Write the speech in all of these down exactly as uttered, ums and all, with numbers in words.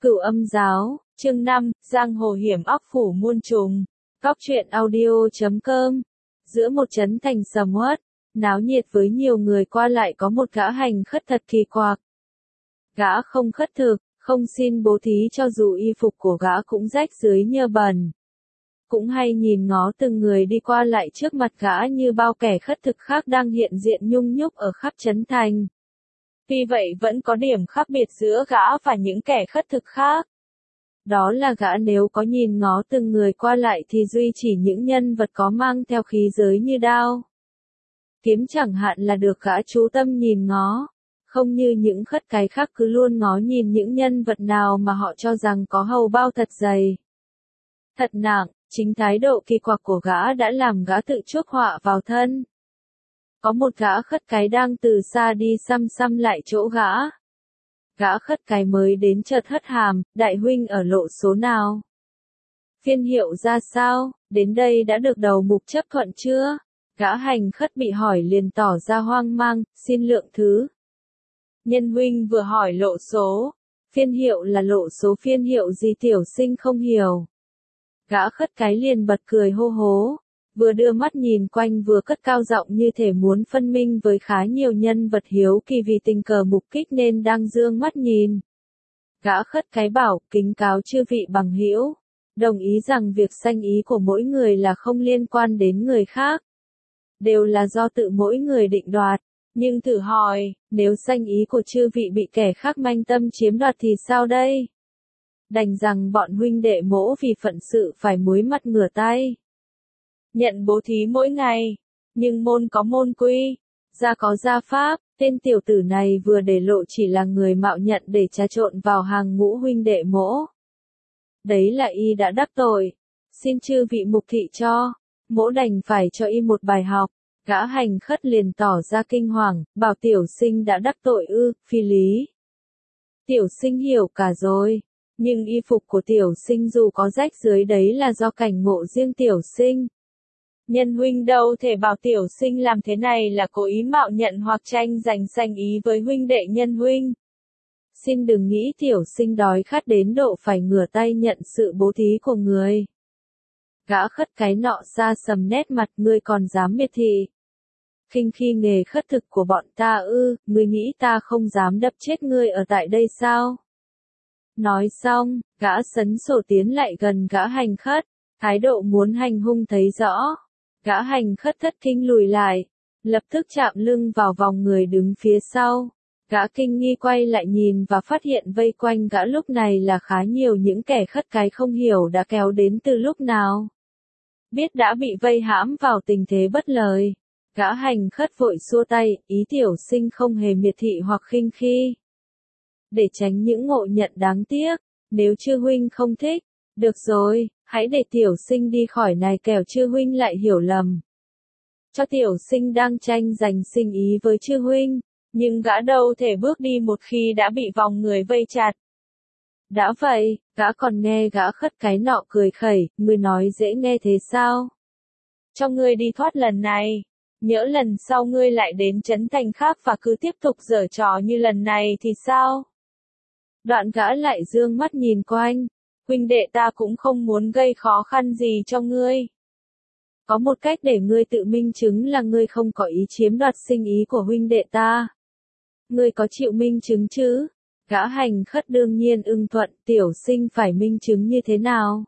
Cửu Âm Giáo, chương năm, giang hồ hiểm óc phủ muôn trùng. Cóc truyện audio chấm com. Giữa một trấn thành sầm uất, náo nhiệt với nhiều người qua lại có một gã hành khất thật kỳ quặc. Gã không khất thực, không xin bố thí cho dù y phục của gã cũng rách dưới nhơ bẩn. Cũng hay nhìn ngó từng người đi qua lại trước mặt gã như bao kẻ khất thực khác đang hiện diện nhung nhúc ở khắp trấn thành. Tuy vậy vẫn có điểm khác biệt giữa gã và những kẻ khất thực khác. Đó là gã nếu có nhìn ngó từng người qua lại thì duy chỉ những nhân vật có mang theo khí giới như đao, kiếm chẳng hạn là được gã chú tâm nhìn ngó, không như những khất cái khác cứ luôn ngó nhìn những nhân vật nào mà họ cho rằng có hầu bao thật dày, thật nặng. Chính thái độ kỳ quặc của gã đã làm gã tự chuốc họa vào thân. Có một gã khất cái đang từ xa đi xăm xăm lại chỗ gã. Gã khất cái mới đến chợt hất hàm, đại huynh ở lộ số nào? Phiên hiệu ra sao, đến đây đã được đầu mục chấp thuận chưa? Gã hành khất bị hỏi liền tỏ ra hoang mang, xin lượng thứ. Nhân huynh vừa hỏi lộ số, phiên hiệu là lộ số phiên hiệu gì tiểu sinh không hiểu. Gã khất cái liền bật cười hô hố, vừa đưa mắt nhìn quanh vừa cất cao giọng như thể muốn phân minh với khá nhiều nhân vật hiếu kỳ vì tình cờ mục kích nên đang dương mắt nhìn. Gã khất cái bảo, kính cáo chư vị bằng hữu, đồng ý rằng việc sanh ý của mỗi người là không liên quan đến người khác, đều là do tự mỗi người định đoạt. Nhưng thử hỏi, nếu sanh ý của chư vị bị kẻ khác manh tâm chiếm đoạt thì sao đây? Đành rằng bọn huynh đệ mỗ vì phận sự phải muối mặt ngửa tay. Nhận bố thí mỗi ngày, nhưng môn có môn quy, gia có gia pháp, tên tiểu tử này vừa để lộ chỉ là người mạo nhận để trà trộn vào hàng ngũ huynh đệ mỗ. Đấy là y đã đắc tội, xin chư vị mục thị cho, mỗ đành phải cho y một bài học. Gã hành khất liền tỏ ra kinh hoàng, bảo tiểu sinh đã đắc tội ư, phi lý. Tiểu sinh hiểu cả rồi. Nhưng y phục của tiểu sinh dù có rách dưới đấy là do cảnh ngộ riêng tiểu sinh. Nhân huynh đâu thể bảo tiểu sinh làm thế này là cố ý mạo nhận hoặc tranh giành sanh ý với huynh đệ nhân huynh. Xin đừng nghĩ tiểu sinh đói khát đến độ phải ngửa tay nhận sự bố thí của người. Gã khất cái nọ xa sầm nét mặt, ngươi còn dám miệt thị. Khinh khi nghề khất thực của bọn ta ư, ngươi nghĩ ta không dám đập chết ngươi ở tại đây sao? Nói xong, gã sấn sổ tiến lại gần gã hành khất, thái độ muốn hành hung thấy rõ. Gã hành khất thất kinh lùi lại, lập tức chạm lưng vào vòng người đứng phía sau. Gã kinh nghi quay lại nhìn và phát hiện vây quanh gã lúc này là khá nhiều những kẻ khất cái không hiểu đã kéo đến từ lúc nào. Biết đã bị vây hãm vào tình thế bất lợi, gã hành khất vội xua tay, ý tiểu sinh không hề miệt thị hoặc khinh khi. Để tránh những ngộ nhận đáng tiếc, nếu chư huynh không thích, được rồi, hãy để tiểu sinh đi khỏi này kẻo chư huynh lại hiểu lầm. Cho tiểu sinh đang tranh giành sinh ý với chư huynh, nhưng gã đâu thể bước đi một khi đã bị vòng người vây chặt. Đã vậy, gã còn nghe gã khất cái nọ cười khẩy, ngươi nói dễ nghe thế sao? Cho ngươi đi thoát lần này, nhỡ lần sau ngươi lại đến trấn thành khác và cứ tiếp tục giở trò như lần này thì sao? Đoạn gã lại dương mắt nhìn quanh, huynh đệ ta cũng không muốn gây khó khăn gì cho ngươi. Có một cách để ngươi tự minh chứng là ngươi không có ý chiếm đoạt sinh ý của huynh đệ ta. Ngươi có chịu minh chứng chứ? Gã hành khất đương nhiên ưng thuận, tiểu sinh phải minh chứng như thế nào?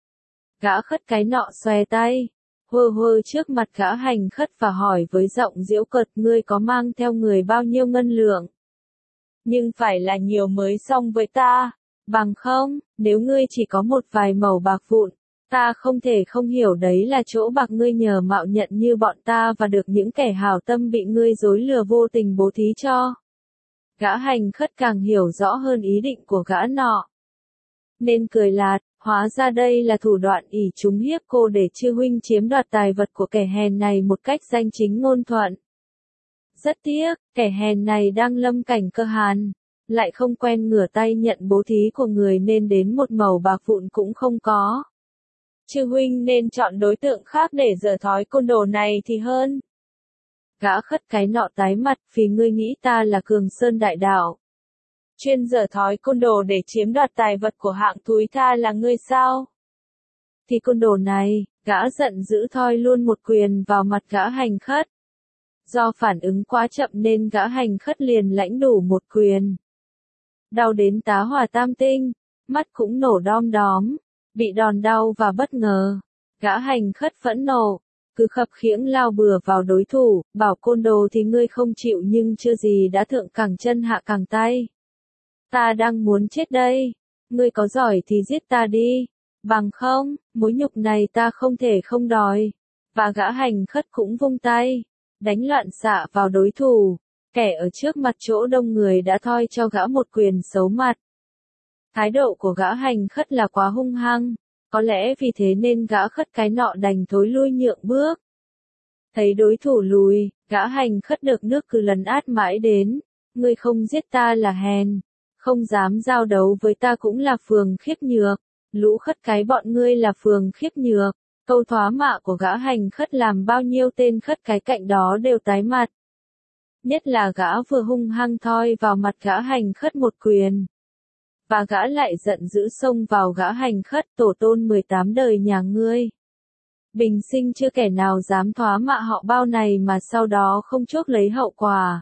Gã khất cái nọ xòe tay, hơ hơ trước mặt gã hành khất và hỏi với giọng giễu cợt, ngươi có mang theo người bao nhiêu ngân lượng? Nhưng phải là nhiều mới xong với ta, bằng không, nếu ngươi chỉ có một vài mẩu bạc vụn, ta không thể không hiểu đấy là chỗ bạc ngươi nhờ mạo nhận như bọn ta và được những kẻ hảo tâm bị ngươi dối lừa vô tình bố thí cho. Gã hành khất càng hiểu rõ hơn ý định của gã nọ, nên cười lạt, hóa ra đây là thủ đoạn ỷ chúng hiếp cô để chư huynh chiếm đoạt tài vật của kẻ hèn này một cách danh chính ngôn thuận. Rất tiếc, kẻ hèn này đang lâm cảnh cơ hàn, lại không quen ngửa tay nhận bố thí của người nên đến một mẩu bạc vụn cũng không có. Chư huynh nên chọn đối tượng khác để dở thói côn đồ này thì hơn. Gã khất cái nọ tái mặt, vì ngươi nghĩ ta là Cường Sơn đại đạo. chuyên dở thói côn đồ để chiếm đoạt tài vật của hạng thúi tha là ngươi sao? Thì côn đồ này, gã giận dữ thoi luôn một quyền vào mặt gã hành khất. Do phản ứng quá chậm nên gã hành khất liền lãnh đủ một quyền. Đau đến tá hỏa tam tinh, mắt cũng nổ đom đóm, bị đòn đau và bất ngờ. Gã hành khất phẫn nộ, cứ khập khiễng lao bừa vào đối thủ, bảo côn đồ thì ngươi không chịu nhưng chưa gì đã thượng cẳng chân hạ cẳng tay. Ta đang muốn chết đây, ngươi có giỏi thì giết ta đi, bằng không, mối nhục này ta không thể không đòi. Và gã hành khất cũng vung tay, đánh loạn xạ vào đối thủ, kẻ ở trước mặt chỗ đông người đã thoi cho gã một quyền xấu mặt. Thái độ của gã hành khất là quá hung hăng, có lẽ vì thế nên gã khất cái nọ đành thối lui nhượng bước. Thấy đối thủ lùi, gã hành khất được nước cứ lần át mãi đến, ngươi không giết ta là hèn, không dám giao đấu với ta cũng là phường khiếp nhược, lũ khất cái bọn ngươi là phường khiếp nhược. Câu thoá mạ của gã hành khất làm bao nhiêu tên khất cái cạnh đó đều tái mặt. Nhất là gã vừa hung hăng thoi vào mặt gã hành khất một quyền. Và gã lại giận dữ xông vào gã hành khất, tổ tôn mười tám đời nhà ngươi. Bình sinh chưa kẻ nào dám thoá mạ họ bao này mà sau đó không chuốc lấy hậu quả.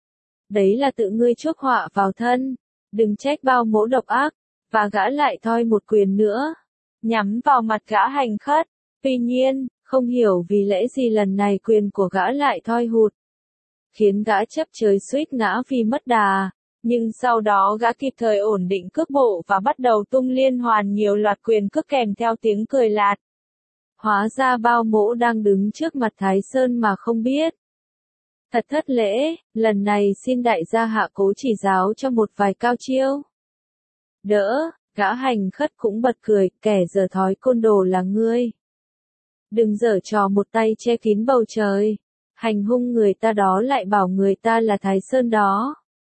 Đấy là tự ngươi chuốc họa vào thân, đừng trách bao mỗ độc ác. Và gã lại thoi một quyền nữa, nhắm vào mặt gã hành khất. Tuy nhiên, không hiểu vì lẽ gì lần này quyền của gã lại thoi hụt, khiến gã chấp chới suýt ngã vì mất đà, nhưng sau đó gã kịp thời ổn định cước bộ và bắt đầu tung liên hoàn nhiều loạt quyền cước kèm theo tiếng cười lạt. Hóa ra bao mỗ đang đứng trước mặt Thái Sơn mà không biết. Thật thất lễ, lần này xin đại gia hạ cố chỉ giáo cho một vài cao chiêu. Đỡ, gã hành khất cũng bật cười, kẻ dở thói côn đồ là ngươi. Đừng giở trò một tay che kín bầu trời, hành hung người ta đó lại bảo người ta là Thái Sơn đó.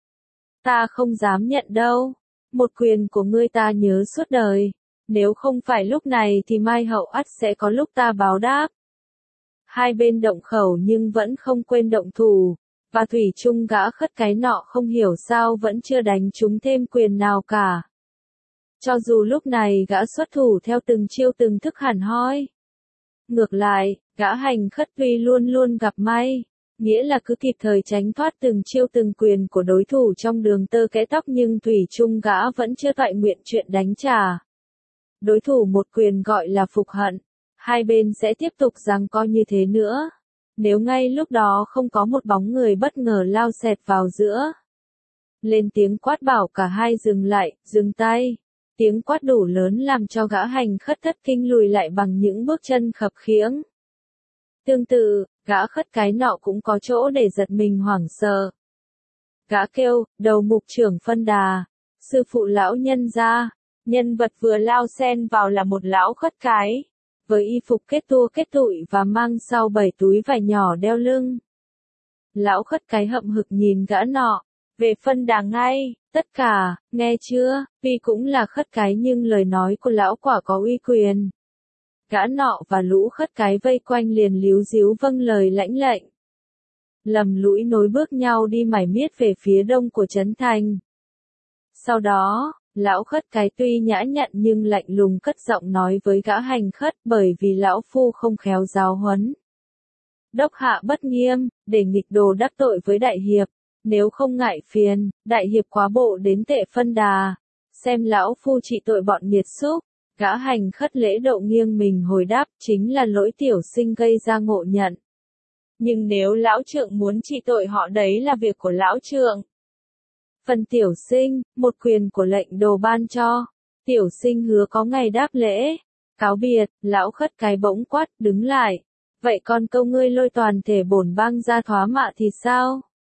Ta không dám nhận đâu, một quyền của ngươi ta nhớ suốt đời, nếu không phải lúc này thì mai hậu ắt sẽ có lúc ta báo đáp. Hai bên động khẩu nhưng vẫn không quên động thủ, và thủy chung gã khất cái nọ không hiểu sao vẫn chưa đánh trúng thêm quyền nào cả. Cho dù lúc này gã xuất thủ theo từng chiêu từng thức hẳn hoi. Ngược lại, gã hành khất tuy luôn luôn gặp may, nghĩa là cứ kịp thời tránh thoát từng chiêu từng quyền của đối thủ trong đường tơ kẽ tóc nhưng thủy chung gã vẫn chưa toại nguyện chuyện đánh trả. Đối thủ một quyền gọi là phục hận, hai bên sẽ tiếp tục giằng co như thế nữa, nếu ngay lúc đó không có một bóng người bất ngờ lao xẹt vào giữa. Lên tiếng quát bảo cả hai dừng lại, dừng tay. Tiếng quát đủ lớn làm cho gã hành khất thất kinh lùi lại bằng những bước chân khập khiễng. Tương tự, gã khất cái nọ cũng có chỗ để giật mình hoảng sợ. Gã kêu, đầu mục trưởng phân đà, sư phụ lão nhân gia, nhân vật vừa lao xen vào là một lão khất cái, với y phục kết tua kết tụi và mang sau bảy túi vải nhỏ đeo lưng. Lão khất cái hậm hực nhìn gã nọ, về phân đà ngay. Tất cả, nghe chưa, tuy cũng là khất cái nhưng lời nói của lão quả có uy quyền. Gã nọ và lũ khất cái vây quanh liền líu díu vâng lời lãnh lệnh. Lầm lũi nối bước nhau đi mải miết về phía đông của trấn thành. Sau đó, lão khất cái tuy nhã nhặn nhưng lạnh lùng cất giọng nói với gã hành khất bởi vì lão phu không khéo giáo huấn. Đốc hạ bất nghiêm, để nghịch đồ đắc tội với đại hiệp. Nếu không ngại phiền, đại hiệp quá bộ đến tệ phân đà, xem lão phu trị tội bọn nghiệt xúc. Gã hành khất lễ độ nghiêng mình hồi đáp, chính là lỗi tiểu sinh gây ra ngộ nhận. Nhưng nếu lão trượng muốn trị tội họ đấy là việc của lão trượng. Phần tiểu sinh, một quyền của lệnh đồ ban cho, tiểu sinh hứa có ngày đáp lễ. Cáo biệt, lão khất cái bỗng quát, đứng lại. Vậy còn câu ngươi lôi toàn thể bổn bang ra thoá mạ thì sao?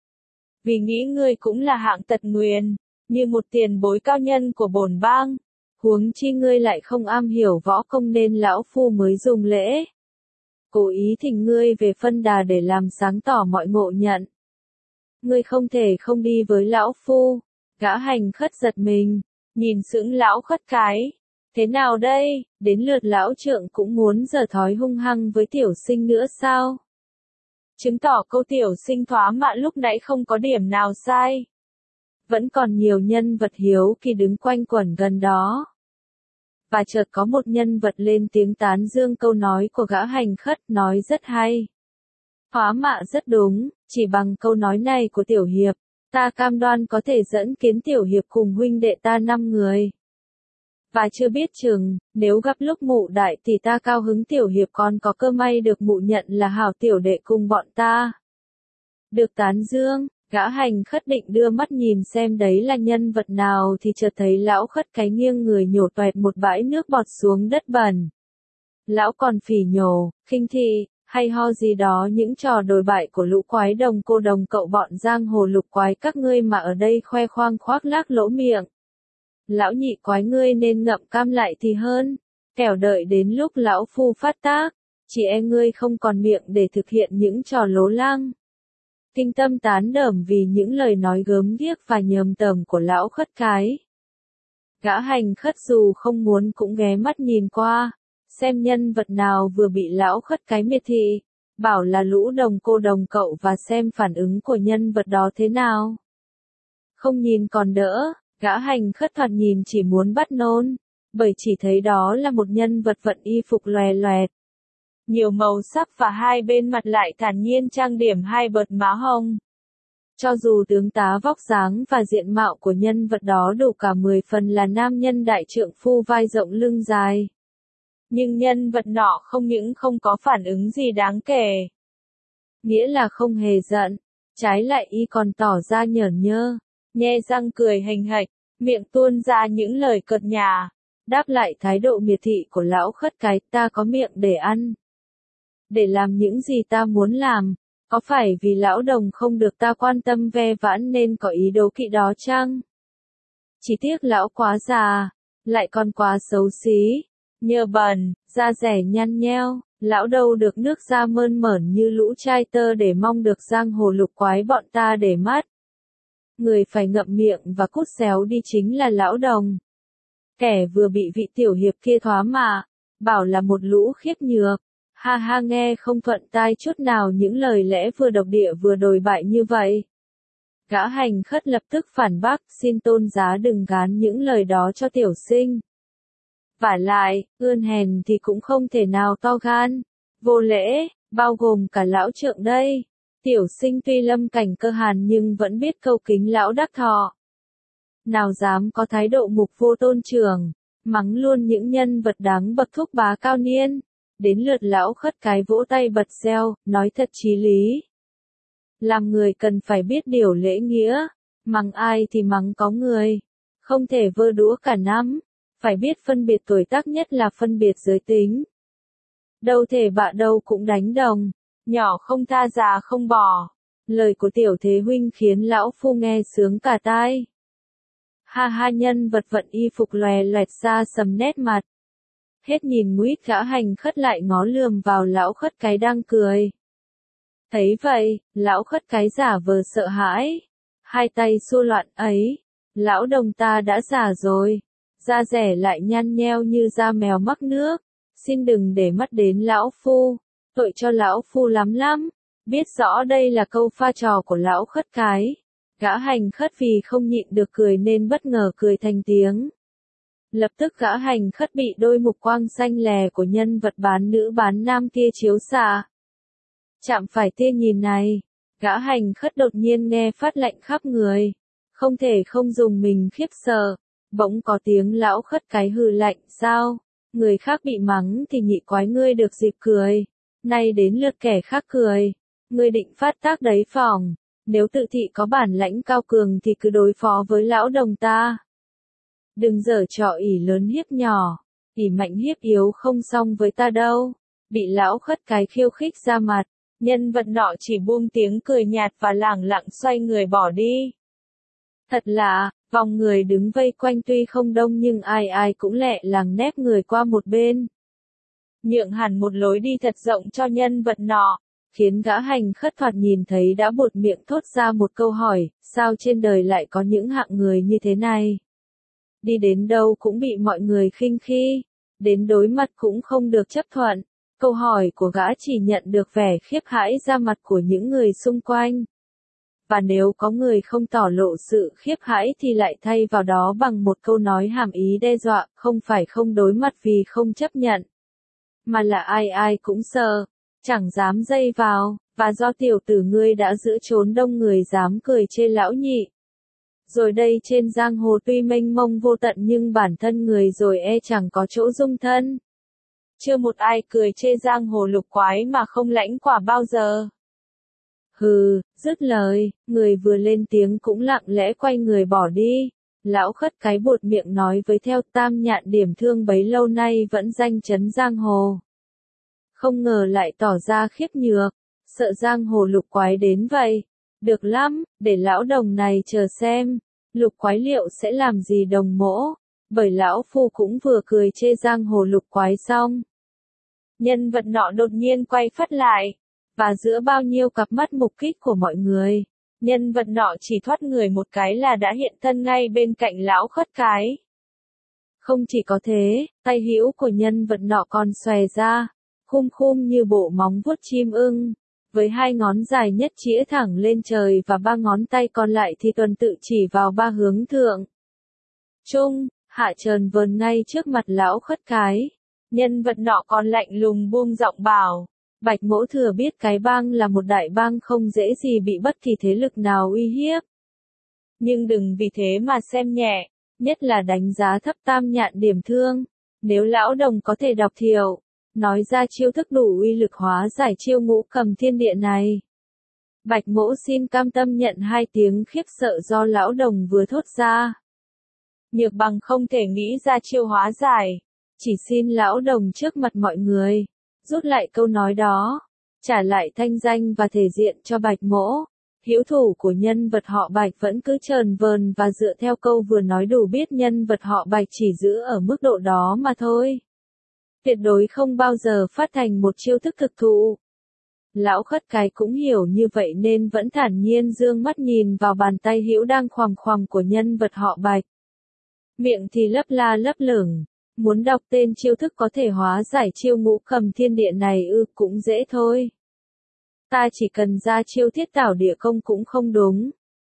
Vì nghĩ ngươi cũng là hạng tật nguyền, như một tiền bối cao nhân của bổn bang, huống chi ngươi lại không am hiểu võ công nên lão phu mới dùng lễ. Cố ý thỉnh ngươi về phân đà để làm sáng tỏ mọi ngộ nhận. Ngươi không thể không đi với lão phu. Gã hành khất giật mình, nhìn sững lão khất cái. Thế nào đây, đến lượt lão trượng cũng muốn giở thói hung hăng với tiểu sinh nữa sao? Chứng tỏ câu tiểu sinh thoá mạ lúc nãy không có điểm nào sai. Vẫn còn nhiều nhân vật hiếu kỳ đứng quanh quẩn gần đó. Và chợt có một nhân vật lên tiếng tán dương câu nói của gã hành khất, nói rất hay. Hóa mạ rất đúng, chỉ bằng câu nói này của tiểu hiệp, ta cam đoan có thể dẫn kiến tiểu hiệp cùng huynh đệ ta năm người. Và chưa biết chừng, nếu gặp lúc mụ đại thì ta cao hứng tiểu hiệp còn có cơ may được mụ nhận là hảo tiểu đệ cùng bọn ta. Được tán dương, gã hành khất định đưa mắt nhìn xem đấy là nhân vật nào thì chợt thấy lão khất cái nghiêng người nhổ toẹt một bãi nước bọt xuống đất bẩn. Lão còn phỉ nhổ, khinh thị, hay ho gì đó những trò đồi bại của lũ quái đồng cô đồng cậu bọn giang hồ lục quái các ngươi mà ở đây khoe khoang khoác lác lỗ miệng. Lão nhị quái ngươi nên ngậm cam lại thì hơn, kẻo đợi đến lúc lão phu phát tác, chị em ngươi không còn miệng để thực hiện những trò lố lăng. Kinh tâm tán đởm vì những lời nói gớm ghiếc và nhờm tởm của lão khất cái. Gã hành khất dù không muốn cũng ghé mắt nhìn qua, xem nhân vật nào vừa bị lão khất cái miệt thị, bảo là lũ đồng cô đồng cậu và xem phản ứng của nhân vật đó thế nào. Không nhìn còn đỡ, gã hành khất thoạt nhìn chỉ muốn bắt nôn, bởi chỉ thấy đó là một nhân vật vận y phục lòe loẹt. Nhiều màu sắc và hai bên mặt lại thản nhiên trang điểm hai bợt má hồng. Cho dù tướng tá vóc dáng và diện mạo của nhân vật đó đủ cả mười phần là nam nhân đại trượng phu vai rộng lưng dài. Nhưng nhân vật nọ không những không có phản ứng gì đáng kể. Nghĩa là không hề giận, trái lại y còn tỏ ra nhởn nhơ, nhe răng cười hình hạch, miệng tuôn ra những lời cợt nhả, đáp lại thái độ miệt thị của lão khất cái, ta có miệng để ăn. Để làm những gì ta muốn làm, có phải vì lão đồng không được ta quan tâm ve vãn nên có ý đố kỵ đó chăng? Chỉ tiếc lão quá già, lại còn quá xấu xí, nhơ bẩn, da rẻ nhăn nheo, lão đâu được nước da mơn mởn như lũ trai tơ để mong được giang hồ lục quái bọn ta để mắt. Người phải ngậm miệng và cút xéo đi chính là lão đồng. Kẻ vừa bị vị tiểu hiệp kia thoá mạ, bảo là một lũ khiếp nhược. Ha ha, nghe không thuận tai chút nào những lời lẽ vừa độc địa vừa đồi bại như vậy. Gã hành khất lập tức phản bác, xin tôn giá đừng gán những lời đó cho tiểu sinh. Vả lại, ươn hèn thì cũng không thể nào to gan, vô lễ, bao gồm cả lão trượng đây. Tiểu sinh tuy lâm cảnh cơ hàn nhưng vẫn biết câu kính lão đắc thọ. Nào dám có thái độ mục vô tôn trưởng, mắng luôn những nhân vật đáng bậc thúc bá cao niên. Đến lượt lão khất cái vỗ tay bật reo, nói thật chí lý. Làm người cần phải biết điều lễ nghĩa, mắng ai thì mắng có người, không thể vơ đũa cả năm, phải biết phân biệt tuổi tác nhất là phân biệt giới tính. Đâu thể bạ đâu cũng đánh đồng, nhỏ không tha già không bỏ. Lời của tiểu thế huynh khiến lão phu nghe sướng cả tai. Ha ha, nhân vật vận y phục lòe loẹt ra sầm nét mặt. Hết nhìn nguýt gã hành khất lại ngó lườm vào lão khất cái đang cười. Thấy vậy, lão khất cái giả vờ sợ hãi. Hai tay xua loạn ấy. Lão đồng ta đã già rồi. Da rẻ lại nhăn nheo như da mèo mắc nước. Xin đừng để mắt đến lão phu. Tội cho lão phu lắm lắm. Biết rõ đây là câu pha trò của lão khất cái. Gã hành khất vì không nhịn được cười nên bất ngờ cười thành tiếng. Lập tức gã hành khất bị đôi mục quang xanh lè của nhân vật bán nữ bán nam kia chiếu xạ. Chạm phải tia nhìn này, gã hành khất đột nhiên nghe phát lạnh khắp người. Không thể không dùng mình khiếp sợ, bỗng có tiếng lão khất cái hừ lạnh, sao? Người khác bị mắng thì nhị quái ngươi được dịp cười. Nay đến lượt kẻ khác cười. Ngươi định phát tác đấy phỏng. Nếu tự thị có bản lãnh cao cường thì cứ đối phó với lão đồng ta. Đừng giở trò ỷ lớn hiếp nhỏ, ỷ mạnh hiếp yếu không xong với ta đâu. Bị lão khất cái khiêu khích ra mặt, nhân vật nọ chỉ buông tiếng cười nhạt và lẳng lặng xoay người bỏ đi. Thật lạ, vòng người đứng vây quanh tuy không đông nhưng ai ai cũng lẹ làng nép người qua một bên. Nhượng hẳn một lối đi thật rộng cho nhân vật nọ, khiến gã hành khất thoạt nhìn thấy đã buột miệng thốt ra một câu hỏi, sao trên đời lại có những hạng người như thế này? Đi đến đâu cũng bị mọi người khinh khi, đến đối mặt cũng không được chấp thuận. Câu hỏi của gã chỉ nhận được vẻ khiếp hãi ra mặt của những người xung quanh. và nếu có người không tỏ lộ sự khiếp hãi thì lại thay vào đó bằng một câu nói hàm ý đe dọa, không phải không đối mặt vì không chấp nhận, mà là ai ai cũng sợ, chẳng dám dây vào, và do tiểu tử ngươi đã giữ trốn đông người dám cười chê lão nhị. Rồi đây trên giang hồ tuy mênh mông vô tận nhưng bản thân người rồi e chẳng có chỗ dung thân. Chưa một ai cười chê giang hồ lục quái mà không lãnh quả bao giờ. Hừ, dứt lời, người vừa lên tiếng cũng lặng lẽ quay người bỏ đi. Lão khất cái buột miệng nói với theo Tam Nhạn điểm thương bấy lâu nay vẫn danh chấn giang hồ. Không ngờ lại tỏ ra khiếp nhược, sợ giang hồ lục quái đến vậy. Được lắm, để lão đồng này chờ xem, lục quái liệu sẽ làm gì đồng mỗ, bởi lão phu cũng vừa cười chê giang hồ lục quái xong. Nhân vật nọ đột nhiên quay phắt lại, và giữa bao nhiêu cặp mắt mục kích của mọi người, nhân vật nọ chỉ thoát người một cái là đã hiện thân ngay bên cạnh lão khất cái. Không chỉ có thế, tay hữu của nhân vật nọ còn xòe ra, khum khum như bộ móng vuốt chim ưng, với hai ngón dài nhất chĩa thẳng lên trời và ba ngón tay còn lại thì tuần tự chỉ vào ba hướng thượng, trung, hạ trờn vờn ngay trước mặt lão khất cái. Nhân vật nọ còn lạnh lùng buông giọng bảo, Bạch Mỗ thừa biết cái bang là một đại bang không dễ gì bị bất kỳ thế lực nào uy hiếp. Nhưng đừng vì thế mà xem nhẹ, nhất là đánh giá thấp Tam Nhạn điểm thương. Nếu lão đồng có thể đọc thiểu, nói ra chiêu thức đủ uy lực hóa giải chiêu ngũ cầm thiên địa này, Bạch Mỗ xin cam tâm nhận hai tiếng khiếp sợ do lão đồng vừa thốt ra. Nhược bằng không thể nghĩ ra chiêu hóa giải, chỉ xin lão đồng trước mặt mọi người rút lại câu nói đó, trả lại thanh danh và thể diện cho Bạch Mỗ. Hữu thủ của nhân vật họ Bạch vẫn cứ trờn vờn và dựa theo câu vừa nói đủ biết nhân vật họ Bạch chỉ giữ ở mức độ đó mà thôi. Tuyệt đối không bao giờ phát thành một chiêu thức thực thụ. Lão khất cái cũng hiểu như vậy nên vẫn thản nhiên dương mắt nhìn vào bàn tay hữu đang khoằm khoằm của nhân vật họ Bạch. Miệng thì lấp la lấp lửng, muốn đọc tên chiêu thức có thể hóa giải chiêu ngũ cầm thiên địa này ư cũng dễ thôi. Ta chỉ cần ra chiêu thiết tảo địa công cũng không đúng.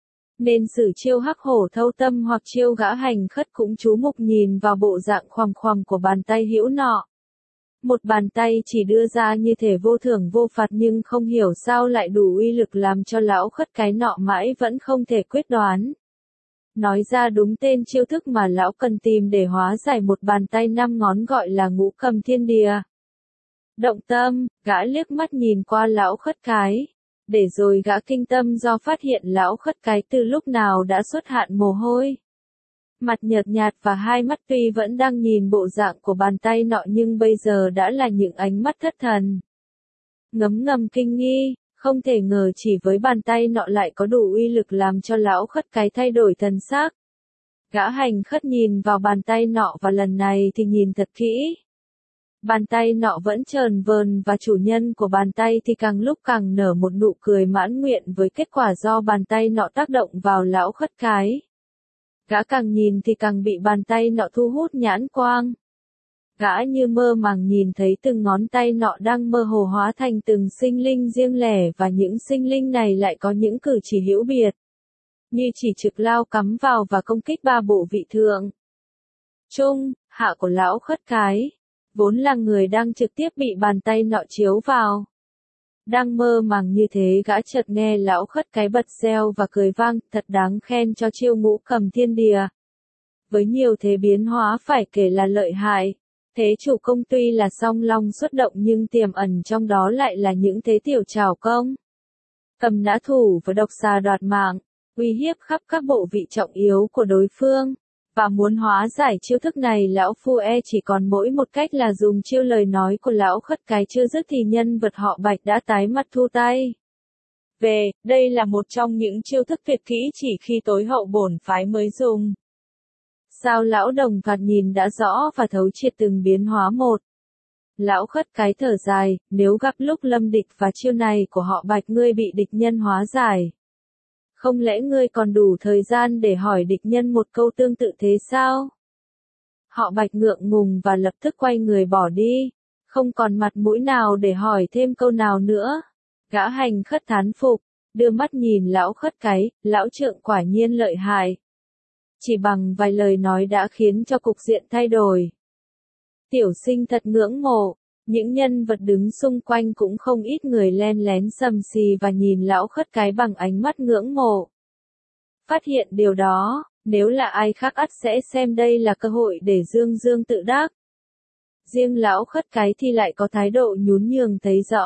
Nên sử chiêu hắc hổ thâu tâm hoặc chiêu gã hành khất cũng chú mục nhìn vào bộ dạng khoằm khoằm của bàn tay hữu nọ. Một bàn tay chỉ đưa ra như thể vô thưởng vô phạt nhưng không hiểu sao lại đủ uy lực làm cho lão khất cái nọ mãi vẫn không thể quyết đoán. Nói ra đúng tên chiêu thức mà lão cần tìm để hóa giải một bàn tay năm ngón gọi là ngũ cầm thiên địa. Động tâm, gã liếc mắt nhìn qua lão khất cái, để rồi gã kinh tâm do phát hiện lão khất cái từ lúc nào đã xuất hạn mồ hôi. Mặt nhợt nhạt và hai mắt tuy vẫn đang nhìn bộ dạng của bàn tay nọ nhưng bây giờ đã là những ánh mắt thất thần. Ngấm ngầm kinh nghi, không thể ngờ chỉ với bàn tay nọ lại có đủ uy lực làm cho lão khất cái thay đổi thần sắc. Gã hành khất nhìn vào bàn tay nọ và lần này thì nhìn thật kỹ. Bàn tay nọ vẫn trờn vờn và chủ nhân của bàn tay thì càng lúc càng nở một nụ cười mãn nguyện với kết quả do bàn tay nọ tác động vào lão khất cái. Gã càng nhìn thì càng bị bàn tay nọ thu hút nhãn quang. Gã như mơ màng nhìn thấy từng ngón tay nọ đang mơ hồ hóa thành từng sinh linh riêng lẻ và những sinh linh này lại có những cử chỉ hữu biệt. Như chỉ trực lao cắm vào và công kích ba bộ vị thượng, trung, hạ của lão khất cái. Vốn là người đang trực tiếp bị bàn tay nọ chiếu vào. Đang mơ màng như thế gã chợt nghe lão khất cái bật reo và cười vang, thật đáng khen cho chiêu ngũ cầm thiên địa. Với nhiều thế biến hóa phải kể là lợi hại. Thế chủ công tuy là song long xuất động nhưng tiềm ẩn trong đó lại là những thế tiểu trảo công. Cầm nã thủ và độc xà đoạt mạng, uy hiếp khắp các bộ vị trọng yếu của đối phương. Và muốn hóa giải chiêu thức này lão phu e chỉ còn mỗi một cách là dùng chiêu lời nói của lão khất cái chưa dứt thì nhân vật họ Bạch đã tái mặt thu tay. Về, đây là một trong những chiêu thức tuyệt kỹ chỉ khi tối hậu bổn phái mới dùng. Sao lão đồng thoạt nhìn đã rõ và thấu triệt từng biến hóa một. Lão khất cái thở dài, nếu gặp lúc lâm địch và chiêu này của họ Bạch ngươi bị địch nhân hóa giải. Không lẽ ngươi còn đủ thời gian để hỏi địch nhân một câu tương tự thế sao? Họ Bạch ngượng ngùng và lập tức quay người bỏ đi. Không còn mặt mũi nào để hỏi thêm câu nào nữa. Gã hành khất thán phục. đưa mắt nhìn lão khất cái, lão trượng quả nhiên lợi hại. Chỉ bằng vài lời nói đã khiến cho cục diện thay đổi. Tiểu Sinh thật ngưỡng mộ, những nhân vật đứng xung quanh cũng không ít người len lén sầm xì và nhìn lão khất cái bằng ánh mắt ngưỡng mộ. Phát hiện điều đó, nếu là ai khác ắt sẽ xem đây là cơ hội để dương dương tự đắc. Riêng lão khất cái thì lại có thái độ nhún nhường thấy rõ.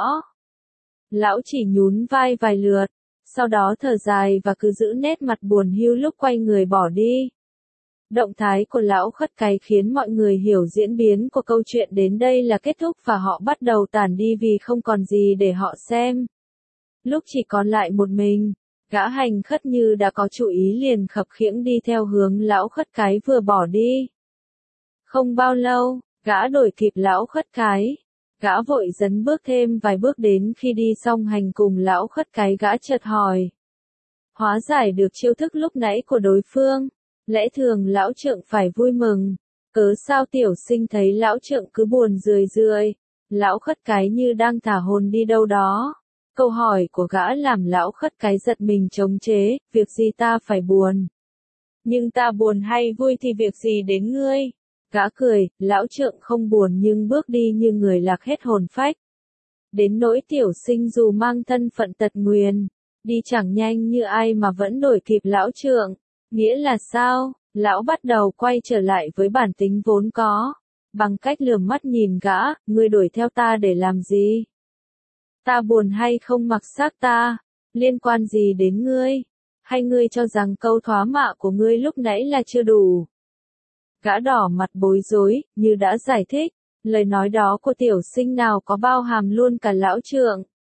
Lão chỉ nhún vai vài lượt, sau đó thở dài và cứ giữ nét mặt buồn hiu lúc quay người bỏ đi. Động thái của lão khất cái khiến mọi người hiểu diễn biến của câu chuyện đến đây là kết thúc và họ bắt đầu tản đi vì không còn gì để họ xem. Lúc chỉ còn lại một mình, gã hành khất như đã có chủ ý liền khập khiễng đi theo hướng lão khất cái vừa bỏ đi. Không bao lâu, gã đuổi kịp lão khất cái. Gã vội dấn bước thêm vài bước đến khi đi xong hành cùng lão khất cái gã chợt hỏi. Hóa giải được chiêu thức lúc nãy của đối phương. Lẽ thường lão trượng phải vui mừng. Cớ sao Tiểu Sinh thấy lão trượng cứ buồn rười rượi. Lão khất cái như đang thả hồn đi đâu đó. Câu hỏi của gã làm lão khất cái giật mình chống chế. Việc gì ta phải buồn? Nhưng ta buồn hay vui thì việc gì đến ngươi? Gã cười, lão trượng không buồn nhưng bước đi như người lạc hết hồn phách. Đến nỗi Tiểu Sinh dù mang thân phận tật nguyền, đi chẳng nhanh như ai mà vẫn đuổi kịp lão trượng. Nghĩa là sao? Lão bắt đầu quay trở lại với bản tính vốn có. Bằng cách lườm mắt nhìn gã, ngươi đuổi theo ta để làm gì? Ta buồn hay không mặc xác ta? Liên quan gì đến ngươi? Hay ngươi cho rằng câu thoá mạ của ngươi lúc nãy là chưa đủ? Gã đỏ mặt bối rối, như đã giải thích, lời nói đó của Tiểu Sinh nào có bao hàm luôn cả lão trượng.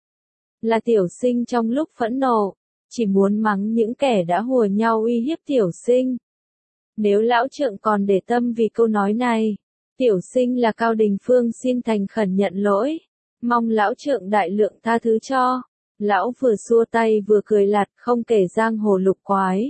Là Tiểu Sinh trong lúc phẫn nộ, chỉ muốn mắng những kẻ đã hùa nhau uy hiếp Tiểu Sinh. Nếu lão trượng còn để tâm vì câu nói này, Tiểu Sinh là Cao Đình Phương xin thành khẩn nhận lỗi, mong lão trượng đại lượng tha thứ cho. Lão vừa xua tay vừa cười lạt, không kể giang hồ lục quái.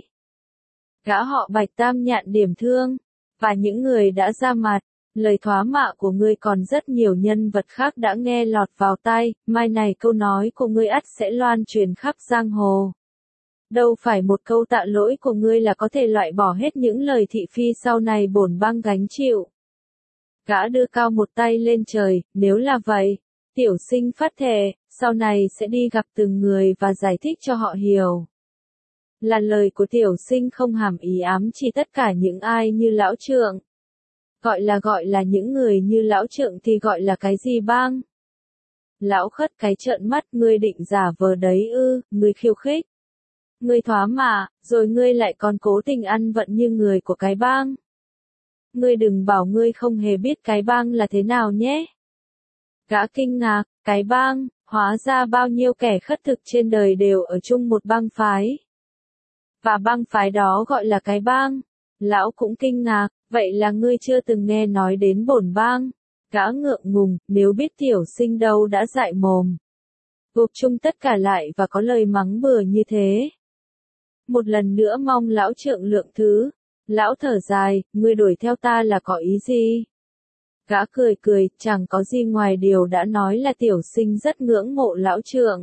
Gã họ Bạch tam nhạn điểm thương. Và những người đã ra mặt, lời thoá mạ của ngươi còn rất nhiều nhân vật khác đã nghe lọt vào tai, mai này câu nói của ngươi ắt sẽ loan truyền khắp giang hồ. Đâu phải một câu tạ lỗi của ngươi là có thể loại bỏ hết những lời thị phi sau này bổn bang gánh chịu. Gã đưa cao một tay lên trời, nếu là vậy, Tiểu Sinh phát thệ, sau này sẽ đi gặp từng người và giải thích cho họ hiểu. Là lời của Tiểu Sinh không hàm ý ám chỉ tất cả những ai như lão trượng. Gọi là gọi là những người như lão trượng thì gọi là cái gì bang? Lão khất cái trợn mắt, ngươi định giả vờ đấy ư, ngươi khiêu khích. Ngươi thoá mạ, rồi ngươi lại còn cố tình ăn vận như người của cái bang. Ngươi đừng bảo ngươi không hề biết cái bang là thế nào nhé. Gã kinh ngạc, cái bang, hóa ra bao nhiêu kẻ khất thực trên đời đều ở chung một bang phái. Và bang phái đó gọi là cái bang. Lão cũng kinh ngạc, vậy là ngươi chưa từng nghe nói đến bổn bang. Gã ngượng ngùng, nếu biết Tiểu Sinh đâu đã dại mồm. Gộp chung tất cả lại và có lời mắng bừa như thế. Một lần nữa mong lão trượng lượng thứ. Lão thở dài, ngươi đuổi theo ta là có ý gì? Gã cười cười, chẳng có gì ngoài điều đã nói là Tiểu Sinh rất ngưỡng mộ lão trượng.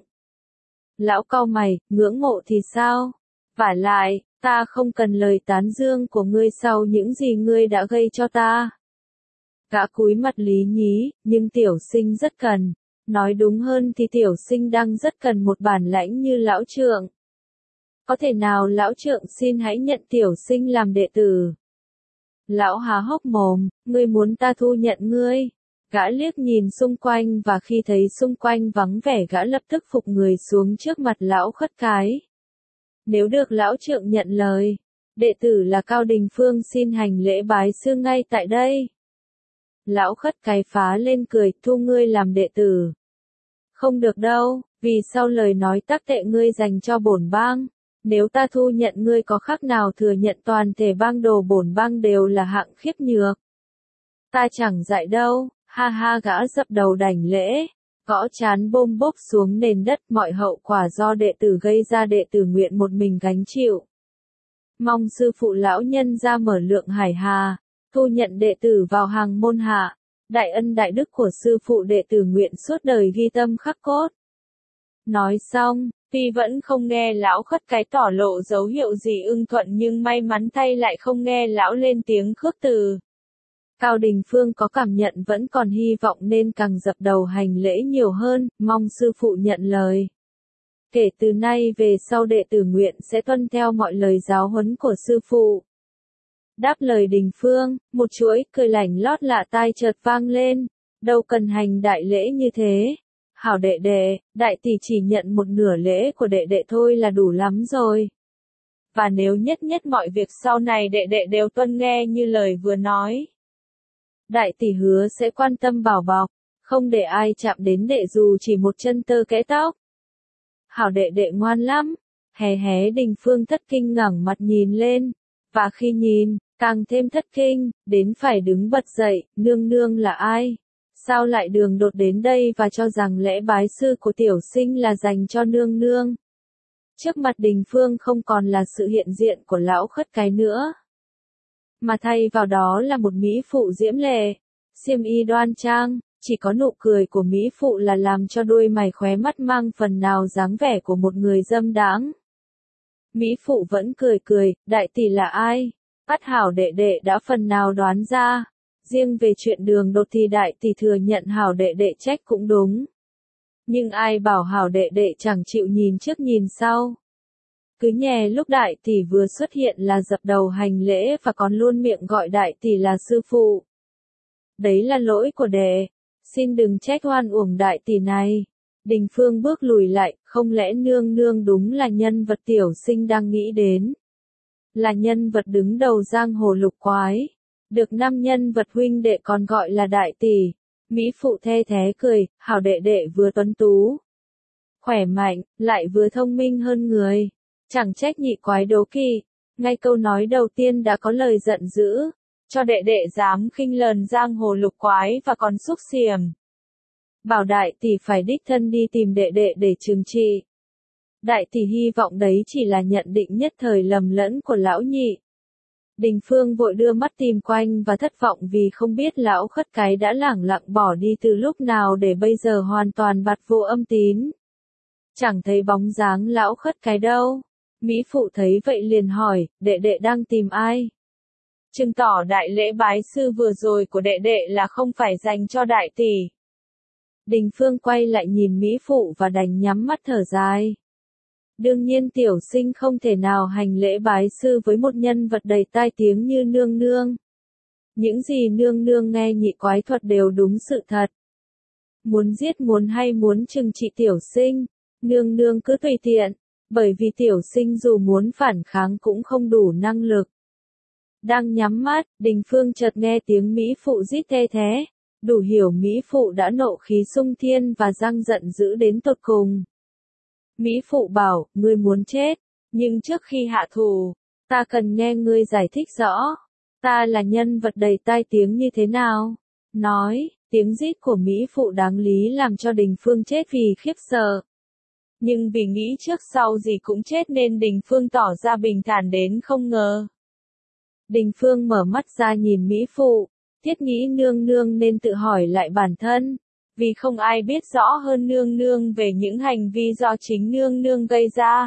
Lão cau mày, ngưỡng mộ thì sao? Vả lại, ta không cần lời tán dương của ngươi sau những gì ngươi đã gây cho ta. Gã cúi mặt lý nhí, nhưng Tiểu Sinh rất cần. Nói đúng hơn thì Tiểu Sinh đang rất cần một bản lãnh như lão trượng. Có thể nào lão trượng xin hãy nhận Tiểu Sinh làm đệ tử? Lão há hốc mồm, ngươi muốn ta thu nhận ngươi? Gã liếc nhìn xung quanh và khi thấy xung quanh vắng vẻ gã lập tức phục người xuống trước mặt lão khất cái. Nếu được lão trượng nhận lời, đệ tử là Cao Đình Phương xin hành lễ bái sư ngay tại đây. Lão khất cái phá lên cười, thu ngươi làm đệ tử. Không được đâu, vì sau lời nói tác tệ ngươi dành cho bổn bang. Nếu ta thu nhận ngươi có khác nào thừa nhận toàn thể bang đồ bổn bang đều là hạng khiếp nhược. Ta chẳng dạy đâu, ha ha gã dập đầu đảnh lễ. Gõ chán bôm bốp xuống nền đất, mọi hậu quả do đệ tử gây ra đệ tử nguyện một mình gánh chịu. Mong sư phụ lão nhân ra mở lượng hải hà, thu nhận đệ tử vào hàng môn hạ, đại ân đại đức của sư phụ đệ tử nguyện suốt đời ghi tâm khắc cốt. Nói xong, Tuy vẫn không nghe lão khất cái tỏ lộ dấu hiệu gì ưng thuận nhưng may mắn thay lại không nghe lão lên tiếng khước từ. Cao Đình Phương có cảm nhận vẫn còn hy vọng nên càng dập đầu hành lễ nhiều hơn, mong sư phụ nhận lời. Kể từ nay về sau đệ tử nguyện sẽ tuân theo mọi lời giáo huấn của sư phụ. Đáp lời Đình Phương, một chuỗi cười lảnh lót lạ tai chợt vang lên, đâu cần hành đại lễ như thế. Hảo đệ đệ, đại tỷ chỉ nhận một nửa lễ của đệ đệ thôi là đủ lắm rồi. Và nếu nhất nhất mọi việc sau này đệ đệ đều tuân nghe như lời vừa nói. Đại tỷ hứa sẽ quan tâm bảo bọc, không để ai chạm đến đệ dù chỉ một chân tơ kẽ tóc. Hảo đệ đệ ngoan lắm, hé hé Đình Phương thất kinh ngẩng mặt nhìn lên, và khi nhìn, càng thêm thất kinh, đến phải đứng bật dậy, nương nương là ai? Sao lại đường đột đến đây và cho rằng lễ bái sư của tiểu sinh là dành cho nương nương? Trước mặt Đình Phương không còn là sự hiện diện của lão khất cái nữa, mà thay vào đó là một mỹ phụ diễm lệ, xiêm y đoan trang, chỉ có nụ cười của mỹ phụ là làm cho đuôi mày khóe mắt mang phần nào dáng vẻ của một người dâm đãng. Mỹ phụ vẫn cười cười, đại tỷ là ai? Bắt Hảo đệ đệ đã phần nào đoán ra. Riêng về chuyện đường đột thì đại tỷ thừa nhận Hảo đệ đệ trách cũng đúng. Nhưng ai bảo Hảo đệ đệ chẳng chịu nhìn trước nhìn sau. Cứ nhè lúc đại tỷ vừa xuất hiện là dập đầu hành lễ và còn luôn miệng gọi đại tỷ là sư phụ. Đấy là lỗi của đệ, xin đừng trách oan uổng đại tỷ này. Đình Phương bước lùi lại, không lẽ nương nương đúng là nhân vật tiểu sinh đang nghĩ đến. Là nhân vật đứng đầu giang hồ lục quái. Được năm nhân vật huynh đệ còn gọi là đại tỷ. Mỹ phụ the thế cười, Hảo đệ đệ vừa tuấn tú, khỏe mạnh, lại vừa thông minh hơn người. Chẳng trách nhị quái đố kỵ. Ngay câu nói đầu tiên đã có lời giận dữ. Cho đệ đệ dám khinh lờn giang hồ lục quái và còn xúc xiềm. Bảo đại tỷ phải đích thân đi tìm đệ đệ để trừng trị. Đại tỷ hy vọng đấy chỉ là nhận định nhất thời lầm lẫn của lão nhị. Đình Phương vội đưa mắt tìm quanh và thất vọng vì không biết lão khất cái đã lẳng lặng bỏ đi từ lúc nào để bây giờ hoàn toàn bặt vô âm tín. Chẳng thấy bóng dáng lão khất cái đâu. Mỹ phụ thấy vậy liền hỏi, đệ đệ đang tìm ai? Chứng tỏ đại lễ bái sư vừa rồi của đệ đệ là không phải dành cho đại tỷ. Đình Phương quay lại nhìn Mỹ phụ và đành nhắm mắt thở dài. Đương nhiên tiểu sinh không thể nào hành lễ bái sư với một nhân vật đầy tai tiếng như nương nương. Những gì nương nương nghe nhị quái thuật đều đúng sự thật. Muốn giết muốn hay muốn trừng trị tiểu sinh, nương nương cứ tùy tiện, bởi vì tiểu sinh dù muốn phản kháng cũng không đủ năng lực. Đang nhắm mắt, Đình Phương chợt nghe tiếng Mỹ phụ rít the thế, đủ hiểu Mỹ phụ đã nộ khí xung thiên và giăng giận dữ đến tột cùng. Mỹ phụ bảo, ngươi muốn chết, nhưng trước khi hạ thù, ta cần nghe ngươi giải thích rõ, ta là nhân vật đầy tai tiếng như thế nào. Nói, tiếng rít của Mỹ phụ đáng lý làm cho Đình Phương chết vì khiếp sợ. Nhưng vì nghĩ trước sau gì cũng chết nên Đình Phương tỏ ra bình thản đến không ngờ. Đình Phương mở mắt ra nhìn Mỹ phụ, thiết nghĩ nương nương nên tự hỏi lại bản thân. Vì không ai biết rõ hơn nương nương về những hành vi do chính nương nương gây ra.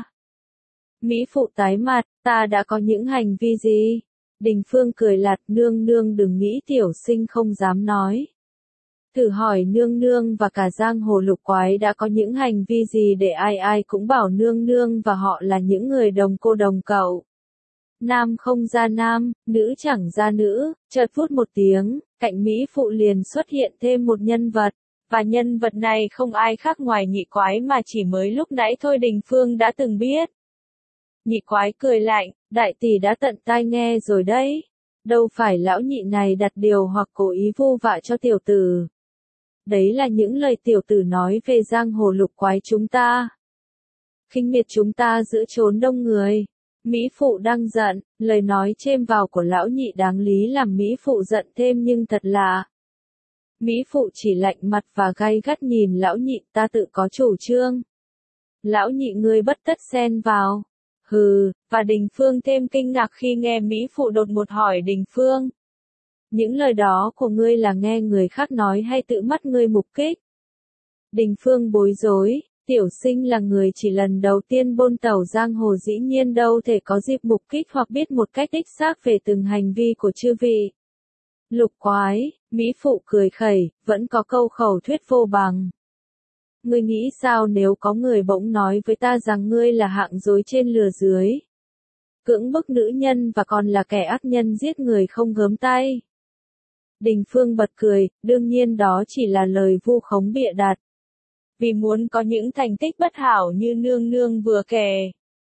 Mỹ phụ tái mặt, ta đã có những hành vi gì? Đình Phương cười lạt, nương nương đừng nghĩ tiểu sinh không dám nói. Thử hỏi nương nương và cả giang hồ lục quái đã có những hành vi gì để ai ai cũng bảo nương nương và họ là những người đồng cô đồng cậu. Nam không ra nam, nữ chẳng ra nữ, chợt phút một tiếng, cạnh Mỹ phụ liền xuất hiện thêm một nhân vật. Và nhân vật này không ai khác ngoài nhị quái mà chỉ mới lúc nãy thôi Đình Phương đã từng biết. Nhị quái cười lạnh, đại tỷ đã tận tai nghe rồi đấy. Đâu phải lão nhị này đặt điều hoặc cố ý vu vạ cho tiểu tử. Đấy là những lời tiểu tử nói về giang hồ lục quái chúng ta. Khinh miệt chúng ta giữa chốn đông người. Mỹ phụ đang giận, lời nói chêm vào của lão nhị đáng lý làm Mỹ phụ giận thêm nhưng thật lạ. Mỹ phụ chỉ lạnh mặt và gay gắt nhìn lão nhị, ta tự có chủ trương. Lão nhị ngươi bất tất xen vào. Hừ, và Đình Phương thêm kinh ngạc khi nghe Mỹ phụ đột một hỏi Đình Phương. Những lời đó của ngươi là nghe người khác nói hay tự mắt ngươi mục kích? Đình Phương bối rối, Tiểu sinh là người chỉ lần đầu tiên bôn tàu giang hồ dĩ nhiên đâu thể có dịp mục kích hoặc biết một cách đích xác về từng hành vi của chư vị. Lục quái, Mỹ Phụ cười khẩy, vẫn có câu khẩu thuyết vô bằng. Ngươi nghĩ sao nếu có người bỗng nói với ta rằng ngươi là hạng dối trên lừa dưới, cưỡng bức nữ nhân và còn là kẻ ác nhân giết người không gớm tay? Đình Phương bật cười, đương nhiên đó chỉ là lời vu khống bịa đặt. Vì muốn có những thành tích bất hảo như nương nương vừa kể.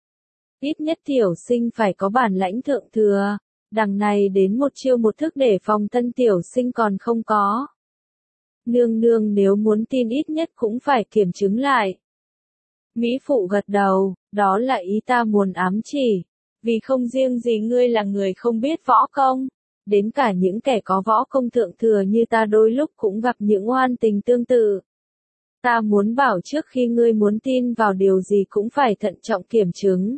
Ít nhất tiểu sinh phải có bản lãnh thượng thừa, đằng này đến một chiêu một thức để phòng tân tiểu sinh còn không có. Nương nương nếu muốn tin ít nhất cũng phải kiểm chứng lại. Mỹ Phụ gật đầu, đó là ý ta muốn ám chỉ. Vì không riêng gì ngươi là người không biết võ công, đến cả những kẻ có võ công thượng thừa như ta đôi lúc cũng gặp những oan tình tương tự. Ta muốn bảo trước khi ngươi muốn tin vào điều gì cũng phải thận trọng kiểm chứng.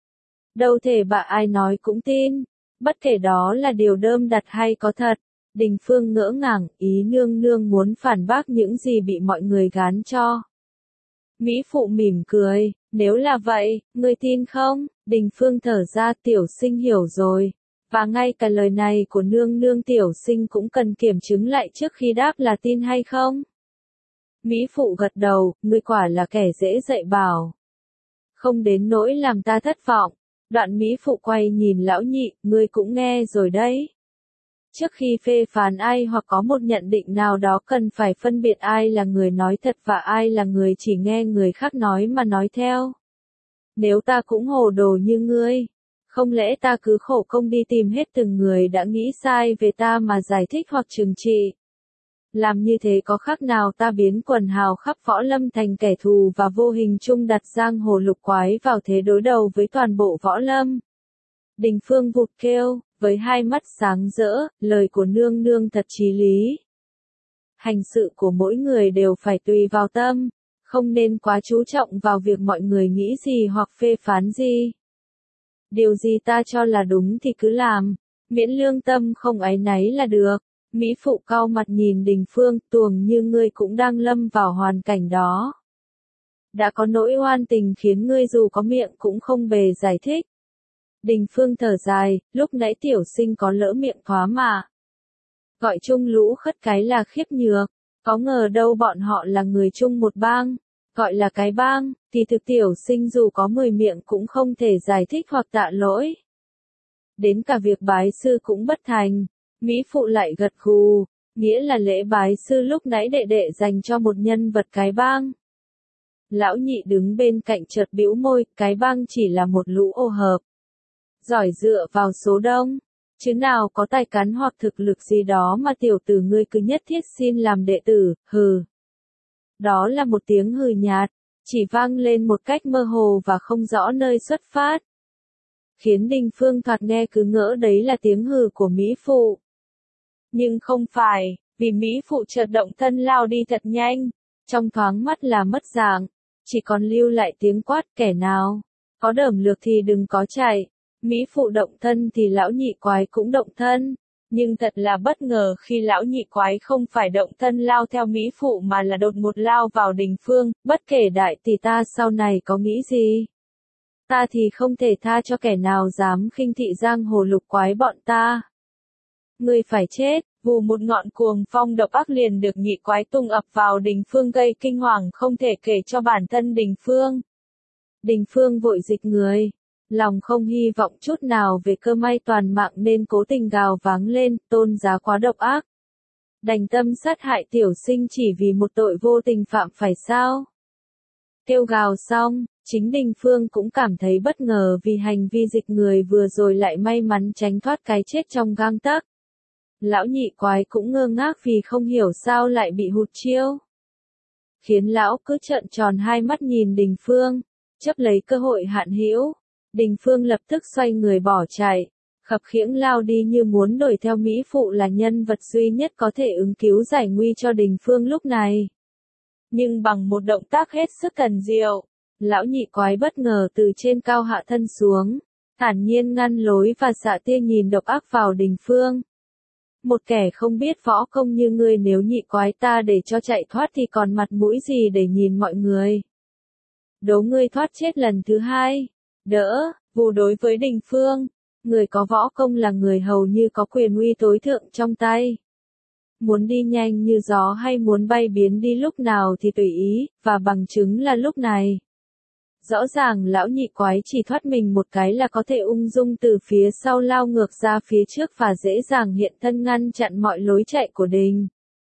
Đâu thể bạ ai nói cũng tin, bất kể đó là điều đơm đặt hay có thật. Đình Phương ngỡ ngàng, ý nương nương muốn phản bác những gì bị mọi người gán cho. Mỹ Phụ mỉm cười, nếu là vậy, ngươi tin không? Đình Phương thở ra, tiểu sinh hiểu rồi. Và ngay cả lời này của nương nương tiểu sinh cũng cần kiểm chứng lại trước khi đáp là tin hay không. Mỹ Phụ gật đầu, ngươi quả là kẻ dễ dạy bảo. Không đến nỗi làm ta thất vọng. Đoạn Mỹ Phụ quay nhìn lão nhị, ngươi cũng nghe rồi đấy. Trước khi phê phán ai hoặc có một nhận định nào đó cần phải phân biệt ai là người nói thật và ai là người chỉ nghe người khác nói mà nói theo. Nếu ta cũng hồ đồ như ngươi, không lẽ ta cứ khổ công đi tìm hết từng người đã nghĩ sai về ta mà giải thích hoặc trừng trị? Làm như thế có khác nào ta biến quần hào khắp võ lâm thành kẻ thù và vô hình chung đặt giang hồ lục quái vào thế đối đầu với toàn bộ võ lâm? Đình Phương vụt kêu, với hai mắt sáng rỡ, lời của nương nương thật chí lý. Hành sự của mỗi người đều phải tùy vào tâm, không nên quá chú trọng vào việc mọi người nghĩ gì hoặc phê phán gì. Điều gì ta cho là đúng thì cứ làm, miễn lương tâm không áy náy là được. Mỹ Phụ cau mặt nhìn Đình Phương, tuồng như ngươi cũng đang lâm vào hoàn cảnh đó. Đã có nỗi oan tình khiến ngươi dù có miệng cũng không bề giải thích. Đình Phương thở dài, lúc nãy tiểu sinh có lỡ miệng thoá mà. Gọi chung lũ khất cái là khiếp nhược, có ngờ đâu bọn họ là người chung một bang. Gọi là cái bang, thì thực tiểu sinh dù có mười miệng cũng không thể giải thích hoặc tạ lỗi. Đến cả việc bái sư cũng bất thành. Mỹ Phụ lại gật gù, nghĩa là lễ bái sư lúc nãy đệ đệ dành cho một nhân vật cái bang. Lão nhị đứng bên cạnh chợt bĩu môi, cái bang chỉ là một lũ ô hợp. Giỏi dựa vào số đông, chứ nào có tài cán hoặc thực lực gì đó mà tiểu tử ngươi cứ nhất thiết xin làm đệ tử, hừ. Đó là một tiếng hừ nhạt, chỉ vang lên một cách mơ hồ và không rõ nơi xuất phát. Khiến Đình Phương thoạt nghe cứ ngỡ đấy là tiếng hừ của Mỹ Phụ. Nhưng không phải, vì Mỹ Phụ chợt động thân lao đi thật nhanh, trong thoáng mắt là mất dạng, chỉ còn lưu lại tiếng quát kẻ nào, có đởm lược thì đừng có chạy. Mỹ Phụ động thân thì lão nhị quái cũng động thân, nhưng thật là bất ngờ khi lão nhị quái không phải động thân lao theo Mỹ Phụ mà là đột ngột lao vào Đình Phương, bất kể đại tỷ ta sau này có nghĩ gì. Ta thì không thể tha cho kẻ nào dám khinh thị giang hồ lục quái bọn ta. Ngươi phải chết, vù một ngọn cuồng phong độc ác liền được nhị quái tung ập vào Đình Phương gây kinh hoàng không thể kể cho bản thân Đình Phương. Đình Phương vội dịch người, lòng không hy vọng chút nào về cơ may toàn mạng nên cố tình gào váng lên, tôn giá quá độc ác. Đành tâm sát hại tiểu sinh chỉ vì một tội vô tình phạm phải sao? Kêu gào xong, chính Đình Phương cũng cảm thấy bất ngờ vì hành vi dịch người vừa rồi lại may mắn tránh thoát cái chết trong gang tấc. Lão nhị quái cũng ngơ ngác vì không hiểu sao lại bị hụt chiêu. Khiến lão cứ trợn tròn hai mắt nhìn Đình Phương, chấp lấy cơ hội hạn hữu. Đình Phương lập tức xoay người bỏ chạy, khập khiễng lao đi như muốn đuổi theo Mỹ Phụ là nhân vật duy nhất có thể ứng cứu giải nguy cho Đình Phương lúc này. Nhưng bằng một động tác hết sức cần diệu, lão nhị quái bất ngờ từ trên cao hạ thân xuống, thản nhiên ngăn lối và xạ tia nhìn độc ác vào Đình Phương. Một kẻ không biết võ công như ngươi nếu nhị quái ta để cho chạy thoát thì còn mặt mũi gì để nhìn mọi người. đố ngươi thoát chết lần thứ hai. Đỡ, vù đối với Đình Phương, người có võ công là người hầu như có quyền uy tối thượng trong tay. Muốn đi nhanh như gió hay muốn bay biến đi lúc nào thì tùy ý, và bằng chứng là lúc này. Rõ ràng lão nhị quái chỉ thoát mình một cái là có thể ung dung từ phía sau lao ngược ra phía trước và dễ dàng hiện thân ngăn chặn mọi lối chạy của Đình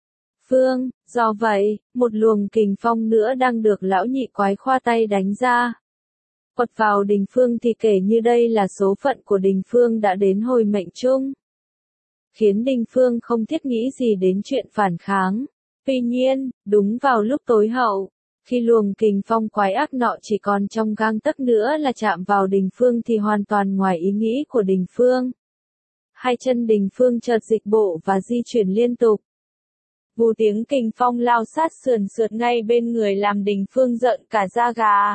Phương. Do vậy, một luồng kình phong nữa đang được lão nhị quái khoa tay đánh ra. Quật vào Đình Phương thì kể như đây là số phận của Đình Phương đã đến hồi mệnh chung. Khiến Đình Phương không thiết nghĩ gì đến chuyện phản kháng. Tuy nhiên, đúng vào lúc tối hậu, khi luồng kình phong quái ác nọ chỉ còn trong gang tấc nữa là chạm vào Đình Phương thì hoàn toàn ngoài ý nghĩ của Đình Phương. Hai chân Đình Phương chợt dịch bộ và di chuyển liên tục. Vù tiếng kình phong lao sát sườn sượt ngay bên người làm Đình Phương rợn cả da gà.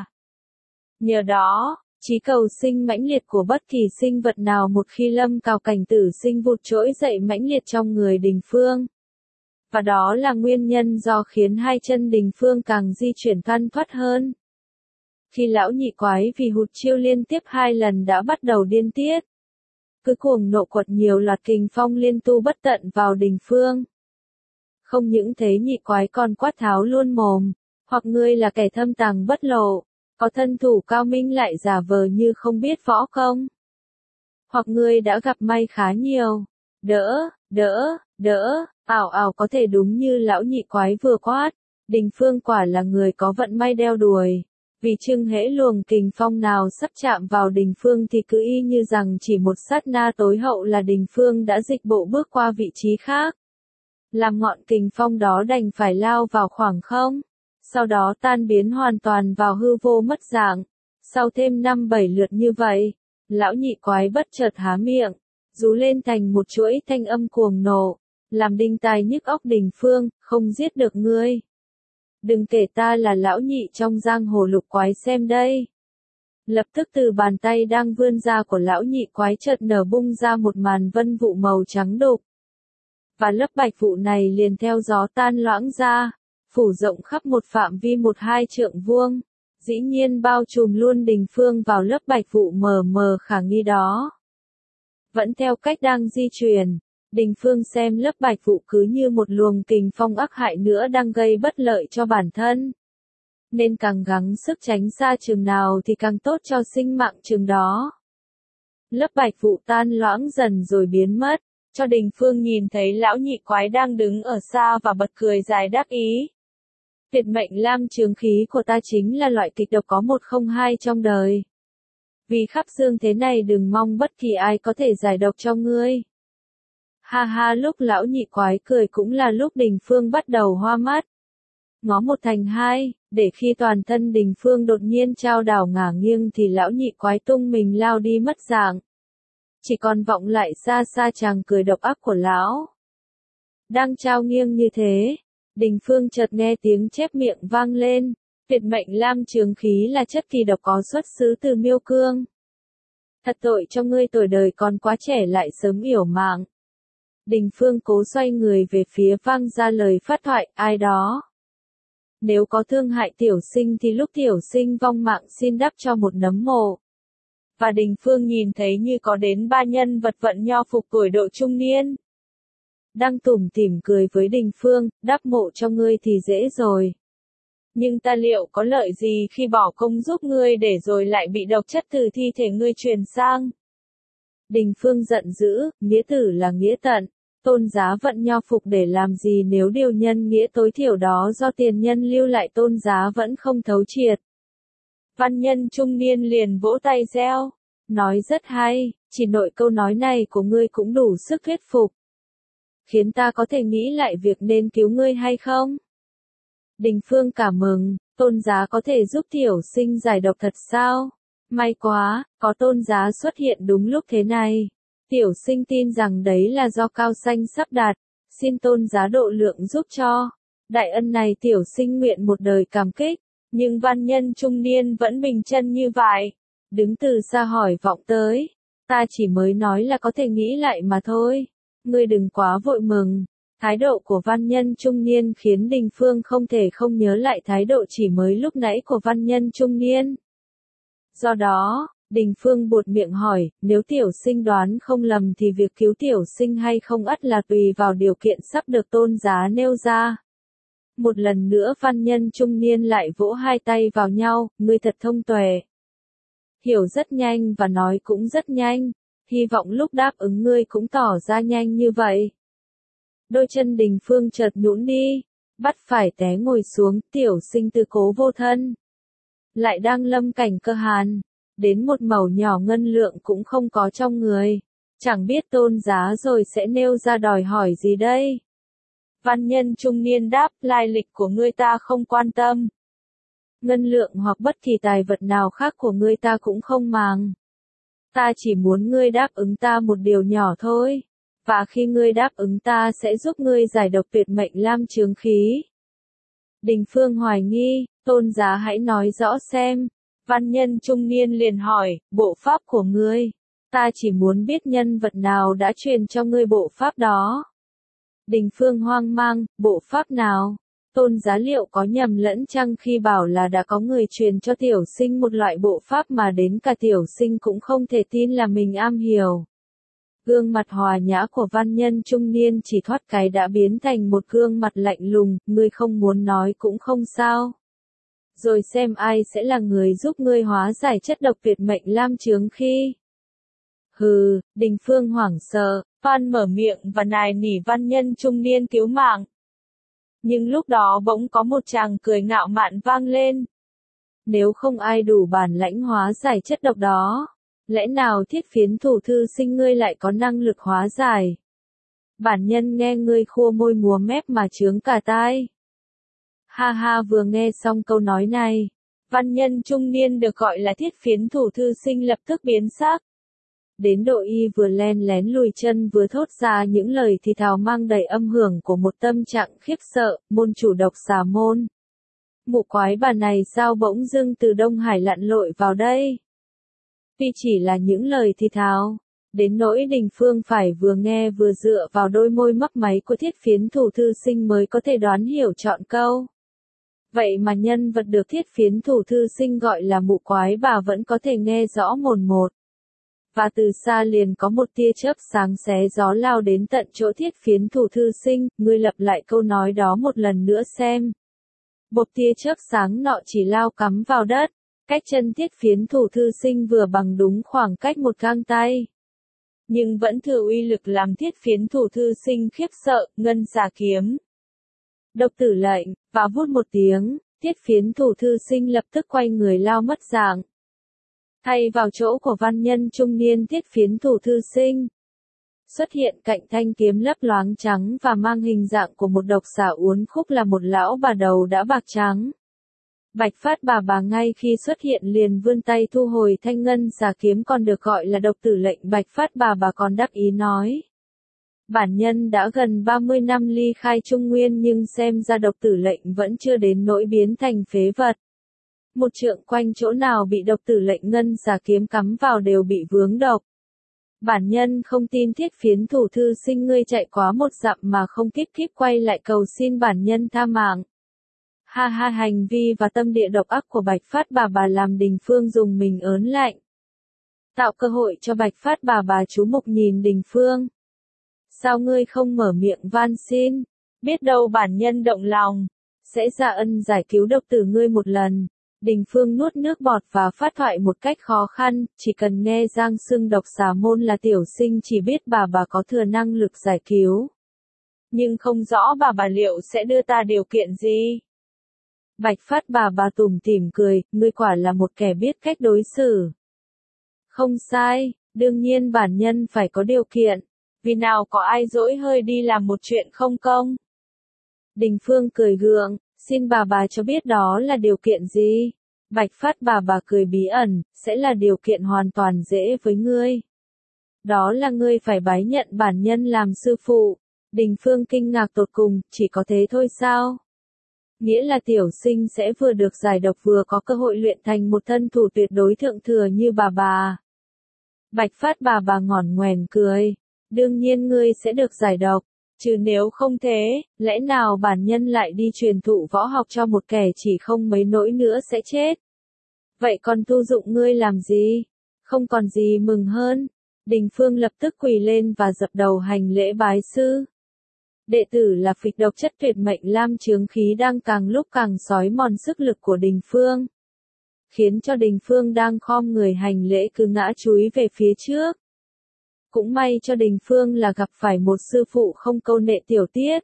Nhờ đó, chí cầu sinh mãnh liệt của bất kỳ sinh vật nào một khi lâm cào cảnh tử sinh vụt trỗi dậy mãnh liệt trong người Đình Phương. Và đó là nguyên nhân do khiến hai chân Đình Phương càng di chuyển thoăn thoắt hơn. Khi lão nhị quái vì hụt chiêu liên tiếp hai lần đã bắt đầu điên tiết. Cứ cuồng nộ quật nhiều loạt kình phong liên tu bất tận vào Đình Phương. Không những thế nhị quái còn quát tháo luôn mồm, hoặc ngươi là kẻ thâm tàng bất lộ, có thân thủ cao minh lại giả vờ như không biết võ công. Hoặc ngươi đã gặp may khá nhiều. Đỡ, đỡ, đỡ, ảo ảo có thể đúng như lão nhị quái vừa quát. Đình Phương quả là người có vận may đeo đuổi. Vì chưng hễ luồng kình phong nào sắp chạm vào Đình Phương thì cứ y như rằng chỉ một sát na tối hậu là Đình Phương đã dịch bộ bước qua vị trí khác. Làm ngọn kình phong đó đành phải lao vào khoảng không. Sau đó tan biến hoàn toàn vào hư vô mất dạng. Sau thêm năm bảy lượt như vậy, lão nhị quái bất chợt há miệng, rú lên thành một chuỗi thanh âm cuồng nộ, làm đinh tai nhức óc Đình Phương, không giết được ngươi. Đừng kể ta là lão nhị trong giang hồ lục quái xem đây. Lập tức từ bàn tay đang vươn ra của lão nhị quái chợt nở bung ra một màn vân vụ màu trắng đục. Và lớp bạch vụ này liền theo gió tan loãng ra, phủ rộng khắp một phạm vi một hai trượng vuông, dĩ nhiên bao trùm luôn Đình Phương vào lớp bạch vụ mờ mờ khả nghi đó. Vẫn theo cách đang di chuyển, Đình Phương xem lớp bạch vụ cứ như một luồng kình phong ác hại nữa đang gây bất lợi cho bản thân. Nên càng gắng sức tránh xa chừng nào thì càng tốt cho sinh mạng chừng đó. Lớp bạch vụ tan loãng dần rồi biến mất, cho Đình Phương nhìn thấy lão nhị quái đang đứng ở xa và bật cười dài đắc ý. Tuyệt mệnh lam chướng khí của ta chính là loại kịch độc có một không hai trong đời. Vì khắp dương thế này đừng mong bất kỳ ai có thể giải độc cho ngươi. Ha ha, lúc lão nhị quái cười cũng là lúc Đình Phương bắt đầu hoa mắt. Ngó một thành hai, để khi toàn thân Đình Phương đột nhiên trao đảo ngả nghiêng thì lão nhị quái tung mình lao đi mất dạng. Chỉ còn vọng lại xa xa chàng cười độc ác của lão. Đang trao nghiêng như thế, Đình Phương chợt nghe tiếng chép miệng vang lên. Tuyệt mệnh lam chướng khí là chất kỳ độc có xuất xứ từ miêu cương. Thật tội cho ngươi, tuổi đời còn quá trẻ lại sớm yểu mạng. Đình Phương cố xoay người về phía vang ra lời phát thoại, ai đó. Nếu có thương hại tiểu sinh thì lúc tiểu sinh vong mạng xin đắp cho một nấm mộ. Và Đình Phương nhìn thấy như có đến ba nhân vật vận nho phục tuổi độ trung niên. Đang tủm tỉm cười với Đình Phương, đắp mộ cho ngươi thì dễ rồi. Nhưng ta liệu có lợi gì khi bỏ công giúp ngươi để rồi lại bị độc chất từ thi thể ngươi truyền sang? Đình Phương giận dữ, nghĩa tử là nghĩa tận, tôn giá vận nho phục để làm gì nếu điều nhân nghĩa tối thiểu đó do tiền nhân lưu lại tôn giá vẫn không thấu triệt. Văn nhân trung niên liền vỗ tay reo, nói rất hay, chỉ nội câu nói này của ngươi cũng đủ sức thuyết phục. Khiến ta có thể nghĩ lại việc nên cứu ngươi hay không? Đình Phương cảm mừng, tôn giá có thể giúp tiểu sinh giải độc thật sao? May quá, có tôn giá xuất hiện đúng lúc thế này. Tiểu sinh tin rằng đấy là do cao sanh sắp đặt, xin tôn giá độ lượng giúp cho. Đại ân này tiểu sinh nguyện một đời cảm kích, nhưng văn nhân trung niên vẫn bình chân như vậy. Đứng từ xa hỏi vọng tới, ta chỉ mới nói là có thể nghĩ lại mà thôi. Ngươi đừng quá vội mừng, Thái độ của văn nhân trung niên khiến Đình Phương không thể không nhớ lại thái độ chỉ mới lúc nãy của văn nhân trung niên. Do đó, Đình Phương buột miệng hỏi, nếu tiểu sinh đoán không lầm thì việc cứu tiểu sinh hay không ắt là tùy vào điều kiện sắp được tôn giá nêu ra. Một lần nữa văn nhân trung niên lại vỗ hai tay vào nhau, ngươi thật thông tuệ. Hiểu rất nhanh và nói cũng rất nhanh, hy vọng lúc đáp ứng ngươi cũng tỏ ra nhanh như vậy. Đôi chân Đình Phương chợt nhũn đi, bắt phải té ngồi xuống, tiểu sinh tư cố vô thân. Lại đang lâm cảnh cơ hàn, đến một mẩu nhỏ ngân lượng cũng không có trong người. Chẳng biết tôn giá rồi sẽ nêu ra đòi hỏi gì đây? Văn nhân trung niên đáp, lai lịch của ngươi ta không quan tâm. Ngân lượng hoặc bất kỳ tài vật nào khác của ngươi ta cũng không màng. Ta chỉ muốn ngươi đáp ứng ta một điều nhỏ thôi. Và khi ngươi đáp ứng ta sẽ giúp ngươi giải độc tuyệt mệnh lam chướng khí. Đình Phương hoài nghi, tôn giá hãy nói rõ xem. Văn nhân trung niên liền hỏi, bộ pháp của ngươi. Ta chỉ muốn biết nhân vật nào đã truyền cho ngươi bộ pháp đó. Đình Phương hoang mang, bộ pháp nào? Tôn giá liệu có nhầm lẫn chăng khi bảo là đã có người truyền cho tiểu sinh một loại bộ pháp mà đến cả tiểu sinh cũng không thể tin là mình am hiểu. Gương mặt hòa nhã của văn nhân trung niên chỉ thoát cái đã biến thành một gương mặt lạnh lùng, ngươi không muốn nói cũng không sao. Rồi xem ai sẽ là người giúp ngươi hóa giải chất độc tuyệt mệnh lam chướng khi. Hừ, Đình Phương hoảng sợ, Phan mở miệng và nài nỉ văn nhân trung niên cứu mạng. Nhưng lúc đó bỗng có một tràng cười ngạo mạn vang lên. Nếu không ai đủ bản lãnh hóa giải chất độc đó, lẽ nào Thiết Phiến thủ thư sinh ngươi lại có năng lực hóa giải? Bản nhân nghe ngươi khua môi múa mép mà chướng cả tai. Ha ha, vừa nghe xong câu nói này, văn nhân trung niên được gọi là Thiết Phiến thủ thư sinh lập tức biến sắc. Đến độ y vừa len lén lùi chân vừa thốt ra những lời thì thào mang đầy âm hưởng của một tâm trạng khiếp sợ, môn chủ độc xà môn. Mụ quái bà này sao bỗng dưng từ Đông Hải lặn lội vào đây? Tuy chỉ là những lời thì thào, đến nỗi Đình Phương phải vừa nghe vừa dựa vào đôi môi mấp máy của Thiết Phiến thủ thư sinh mới có thể đoán hiểu trọn câu. Vậy mà nhân vật được Thiết Phiến thủ thư sinh gọi là mụ quái bà vẫn có thể nghe rõ mồn một. Và từ xa liền có một tia chớp sáng xé gió lao đến tận chỗ Thiết Phiến thủ thư sinh, ngươi lặp lại câu nói đó một lần nữa xem. Một tia chớp sáng nọ chỉ lao cắm vào đất, cách chân Thiết Phiến thủ thư sinh vừa bằng đúng khoảng cách một gang tay. Nhưng vẫn thừa uy lực làm Thiết Phiến thủ thư sinh khiếp sợ, ngân xà kiếm. Độc tử lệnh, và vút một tiếng, Thiết Phiến thủ thư sinh lập tức quay người lao mất dạng. Thay vào chỗ của văn nhân trung niên Thiết Phiến thủ thư sinh, xuất hiện cạnh thanh kiếm lấp loáng trắng và mang hình dạng của một độc xà uốn khúc là một lão bà đầu đã bạc trắng. Bạch Phát bà bà ngay khi xuất hiện liền vươn tay thu hồi thanh ngân xà kiếm còn được gọi là độc tử lệnh. Bạch Phát bà bà còn đắc ý nói. Bản nhân đã gần ba mươi năm ly khai Trung Nguyên nhưng xem ra độc tử lệnh vẫn chưa đến nỗi biến thành phế vật. Một trượng quanh chỗ nào bị độc tử lệnh ngân xà kiếm cắm vào đều bị vướng độc. Bản nhân không tin Thiết Phiến thủ thư sinh ngươi chạy quá một dặm mà không kíp kíp quay lại cầu xin bản nhân tha mạng. Ha ha, hành vi và tâm địa độc ác của Bạch Phát bà bà làm Đình Phương dùng mình ớn lạnh. Tạo cơ hội cho Bạch Phát bà bà chú mục nhìn Đình Phương. Sao ngươi không mở miệng van xin? Biết đâu bản nhân động lòng, sẽ ra ân giải cứu độc tử ngươi một lần. Đình Phương nuốt nước bọt và phát thoại một cách khó khăn, chỉ cần nghe Giang xưng độc xà môn là tiểu sinh chỉ biết bà bà có thừa năng lực giải cứu. Nhưng không rõ bà bà liệu sẽ đưa ta điều kiện gì. Bạch Phát bà bà tủm tỉm cười, ngươi quả là một kẻ biết cách đối xử. Không sai, đương nhiên bản nhân phải có điều kiện, vì nào có ai dỗi hơi đi làm một chuyện không công. Đình Phương cười gượng, xin bà bà cho biết đó là điều kiện gì. Bạch Phát bà bà cười bí ẩn, sẽ là điều kiện hoàn toàn dễ với ngươi. Đó là ngươi phải bái nhận bản nhân làm sư phụ. Đình Phương kinh ngạc tột cùng, chỉ có thế thôi sao? Nghĩa là tiểu sinh sẽ vừa được giải độc vừa có cơ hội luyện thành một thân thủ tuyệt đối thượng thừa như bà bà. Bạch Phát bà bà ngỏn ngoèn cười. Đương nhiên ngươi sẽ được giải độc. Chứ nếu không thế, lẽ nào bản nhân lại đi truyền thụ võ học cho một kẻ chỉ không mấy nỗi nữa sẽ chết? Vậy còn tu dụng ngươi làm gì? Không còn gì mừng hơn. Đình Phương lập tức quỳ lên và dập đầu hành lễ bái sư. Đệ tử là phịch độc chất tuyệt mệnh lam chướng khí đang càng lúc càng xói mòn sức lực của Đình Phương, khiến cho Đình Phương đang khom người hành lễ cứ ngã chúi về phía trước. Cũng may cho Đình Phương là gặp phải một sư phụ không câu nệ tiểu tiết.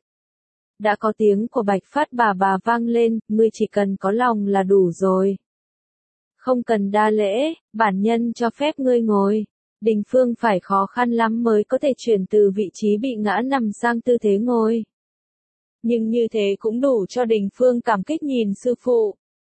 Đã có tiếng của Bạch Phát bà bà vang lên, ngươi chỉ cần có lòng là đủ rồi. Không cần đa lễ, bản nhân cho phép ngươi ngồi. Đình Phương phải khó khăn lắm mới có thể chuyển từ vị trí bị ngã nằm sang tư thế ngồi. Nhưng như thế cũng đủ cho Đình Phương cảm kích nhìn sư phụ.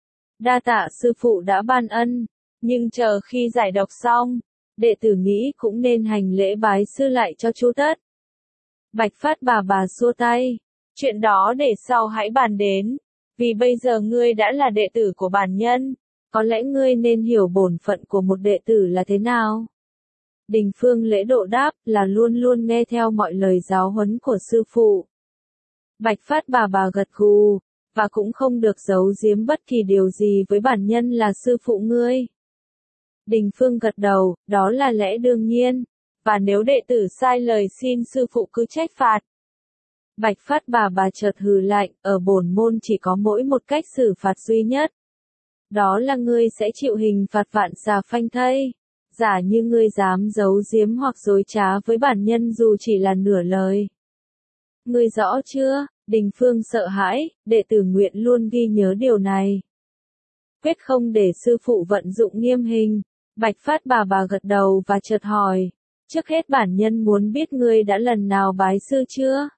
Đa tạ sư phụ đã ban ân, nhưng chờ khi giải độc xong, đệ tử nghĩ cũng nên hành lễ bái sư lại cho chu tất. Bạch Phát bà bà xua tay, chuyện đó để sau hãy bàn đến, vì bây giờ ngươi đã là đệ tử của bản nhân, có lẽ ngươi nên hiểu bổn phận của một đệ tử là thế nào. Đình Phương lễ độ đáp là luôn luôn nghe theo mọi lời giáo huấn của sư phụ. Bạch Phát bà bà gật gù, và cũng không được giấu giếm bất kỳ điều gì với bản nhân là sư phụ ngươi. Đình Phương gật đầu, đó là lẽ đương nhiên, và nếu đệ tử sai lời xin sư phụ cứ trách phạt. Bạch Phát bà bà chợt hừ lạnh, ở bổn môn chỉ có mỗi một cách xử phạt duy nhất. Đó là ngươi sẽ chịu hình phạt vạn xà phanh thây. Giả như ngươi dám giấu giếm hoặc dối trá với bản nhân dù chỉ là nửa lời. Ngươi rõ chưa? Đình Phương sợ hãi, đệ tử nguyện luôn ghi nhớ điều này. Quyết không để sư phụ vận dụng nghiêm hình. Bạch Phát bà bà gật đầu và chợt hỏi, trước hết bản nhân muốn biết ngươi đã lần nào bái sư chưa?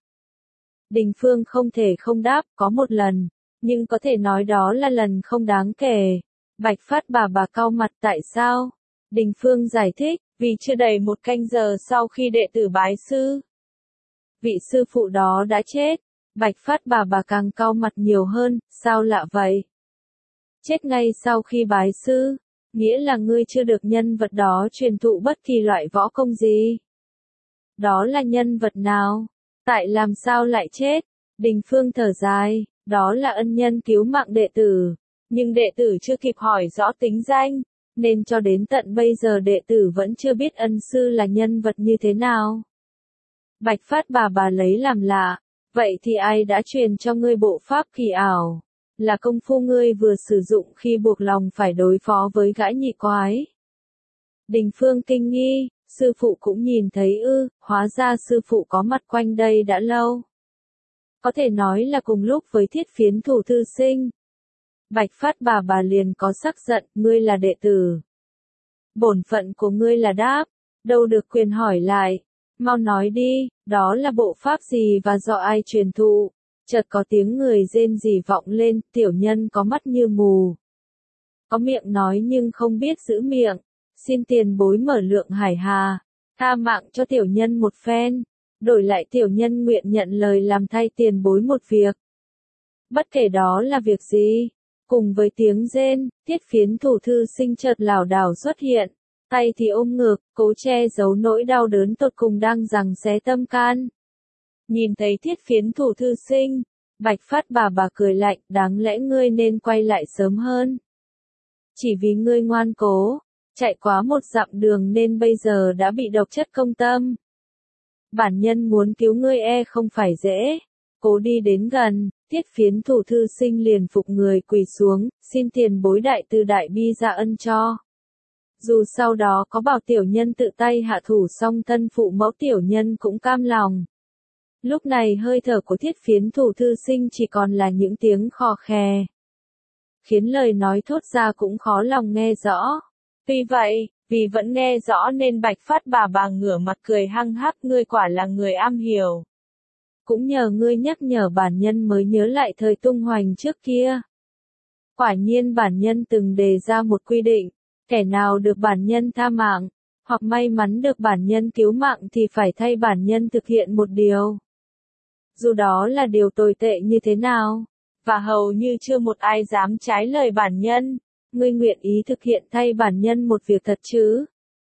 Đình Phương không thể không đáp, có một lần, nhưng có thể nói đó là lần không đáng kể. Bạch Phát bà bà cau mặt, tại sao? Đình Phương giải thích, vì chưa đầy một canh giờ sau khi đệ tử bái sư, vị sư phụ đó đã chết. Bạch Phát bà bà càng cau mặt nhiều hơn, sao lạ vậy? Chết ngay sau khi bái sư, nghĩa là ngươi chưa được nhân vật đó truyền thụ bất kỳ loại võ công gì. Đó là nhân vật nào? Tại làm sao lại chết? Đình Phương thở dài, đó là ân nhân cứu mạng đệ tử, nhưng đệ tử chưa kịp hỏi rõ tính danh, nên cho đến tận bây giờ đệ tử vẫn chưa biết ân sư là nhân vật như thế nào. Bạch Phát bà bà lấy làm lạ, vậy thì ai đã truyền cho ngươi bộ pháp kỳ ảo? Là công phu ngươi vừa sử dụng khi buộc lòng phải đối phó với gã nhị quái. Đình Phương kinh nghi, sư phụ cũng nhìn thấy ư, hóa ra sư phụ có mặt quanh đây đã lâu. Có thể nói là cùng lúc với Thiết Phiến Thủ thư sinh. Bạch Phát bà bà liền có sắc giận, ngươi là đệ tử. Bổn phận của ngươi là đáp, đâu được quyền hỏi lại. Mau nói đi, đó là bộ pháp gì và do ai truyền thụ? Chợt có tiếng người rên rỉ vọng lên, tiểu nhân có mắt như mù. Có miệng nói nhưng không biết giữ miệng, xin tiền bối mở lượng hải hà, tha mạng cho tiểu nhân một phen, đổi lại tiểu nhân nguyện nhận lời làm thay tiền bối một việc. Bất kể đó là việc gì, cùng với tiếng rên, Thiết Phiến Thủ thư sinh chợt lảo đảo xuất hiện, tay thì ôm ngực, cố che giấu nỗi đau đớn tột cùng đang giằng xé tâm can. Nhìn thấy Thiết Phiến Thủ thư sinh, Bạch Phát bà bà cười lạnh, đáng lẽ ngươi nên quay lại sớm hơn. Chỉ vì ngươi ngoan cố, chạy quá một dặm đường nên bây giờ đã bị độc chất công tâm. Bản nhân muốn cứu ngươi e không phải dễ. Cố đi đến gần, Thiết Phiến Thủ thư sinh liền phục người quỳ xuống, xin tiền bối đại từ đại bi ra ân cho. Dù sau đó có bảo tiểu nhân tự tay hạ thủ xong thân phụ mẫu tiểu nhân cũng cam lòng. Lúc này hơi thở của Thiết Phiến Thủ thư sinh chỉ còn là những tiếng khò khè, khiến lời nói thốt ra cũng khó lòng nghe rõ. Tuy vậy, vì vẫn nghe rõ nên Bạch Phát bà bà ngửa mặt cười hăng hắc, ngươi quả là người am hiểu. Cũng nhờ ngươi nhắc nhở bản nhân mới nhớ lại thời tung hoành trước kia. Quả nhiên bản nhân từng đề ra một quy định, kẻ nào được bản nhân tha mạng, hoặc may mắn được bản nhân cứu mạng thì phải thay bản nhân thực hiện một điều. Dù đó là điều tồi tệ như thế nào, và hầu như chưa một ai dám trái lời bản nhân, ngươi nguyện ý thực hiện thay bản nhân một việc thật chứ?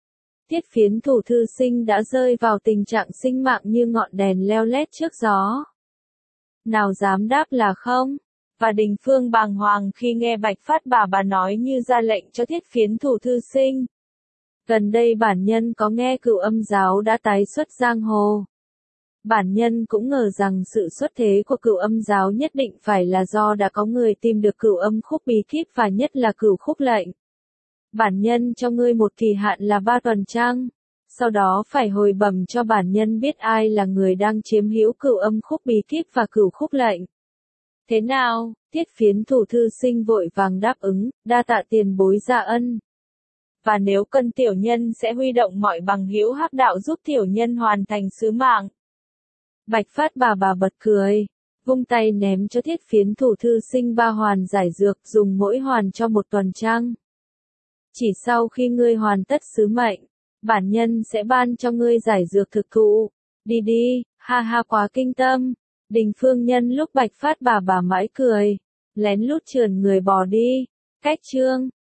Tiết Phiến Thủ thư sinh đã rơi vào tình trạng sinh mạng như ngọn đèn leo lét trước gió. Nào dám đáp là không? Và Đình Phương bàng hoàng khi nghe Bạch Phát bà bà nói như ra lệnh cho Thiết Phiến Thủ thư sinh. Gần đây bản nhân có nghe Cửu Âm giáo đã tái xuất giang hồ. Bản nhân cũng ngờ rằng sự xuất thế của Cửu Âm giáo nhất định phải là do đã có người tìm được Cửu Âm khúc bí kíp và nhất là Cửu khúc lệnh. Bản nhân cho ngươi một kỳ hạn là ba tuần trăng, sau đó phải hồi bẩm cho bản nhân biết ai là người đang chiếm hữu Cửu Âm khúc bí kíp và Cửu khúc lệnh. Thế nào? Tiết Phiến Thủ thư sinh vội vàng đáp ứng, đa tạ tiền bối gia ân. Và nếu cần tiểu nhân sẽ huy động mọi bằng hữu hắc đạo giúp tiểu nhân hoàn thành sứ mạng. Bạch Phát bà bà bật cười, vung tay ném cho Thiết Phiến Thủ thư sinh ba hoàn giải dược, dùng mỗi hoàn cho một tuần trăng. Chỉ sau khi ngươi hoàn tất sứ mệnh, bản nhân sẽ ban cho ngươi giải dược thực thụ. Đi đi, ha ha quá kinh tâm. Đình Phương Nhân lúc Bạch Phát bà bà mãi cười, lén lút trườn người bỏ đi. Cách chương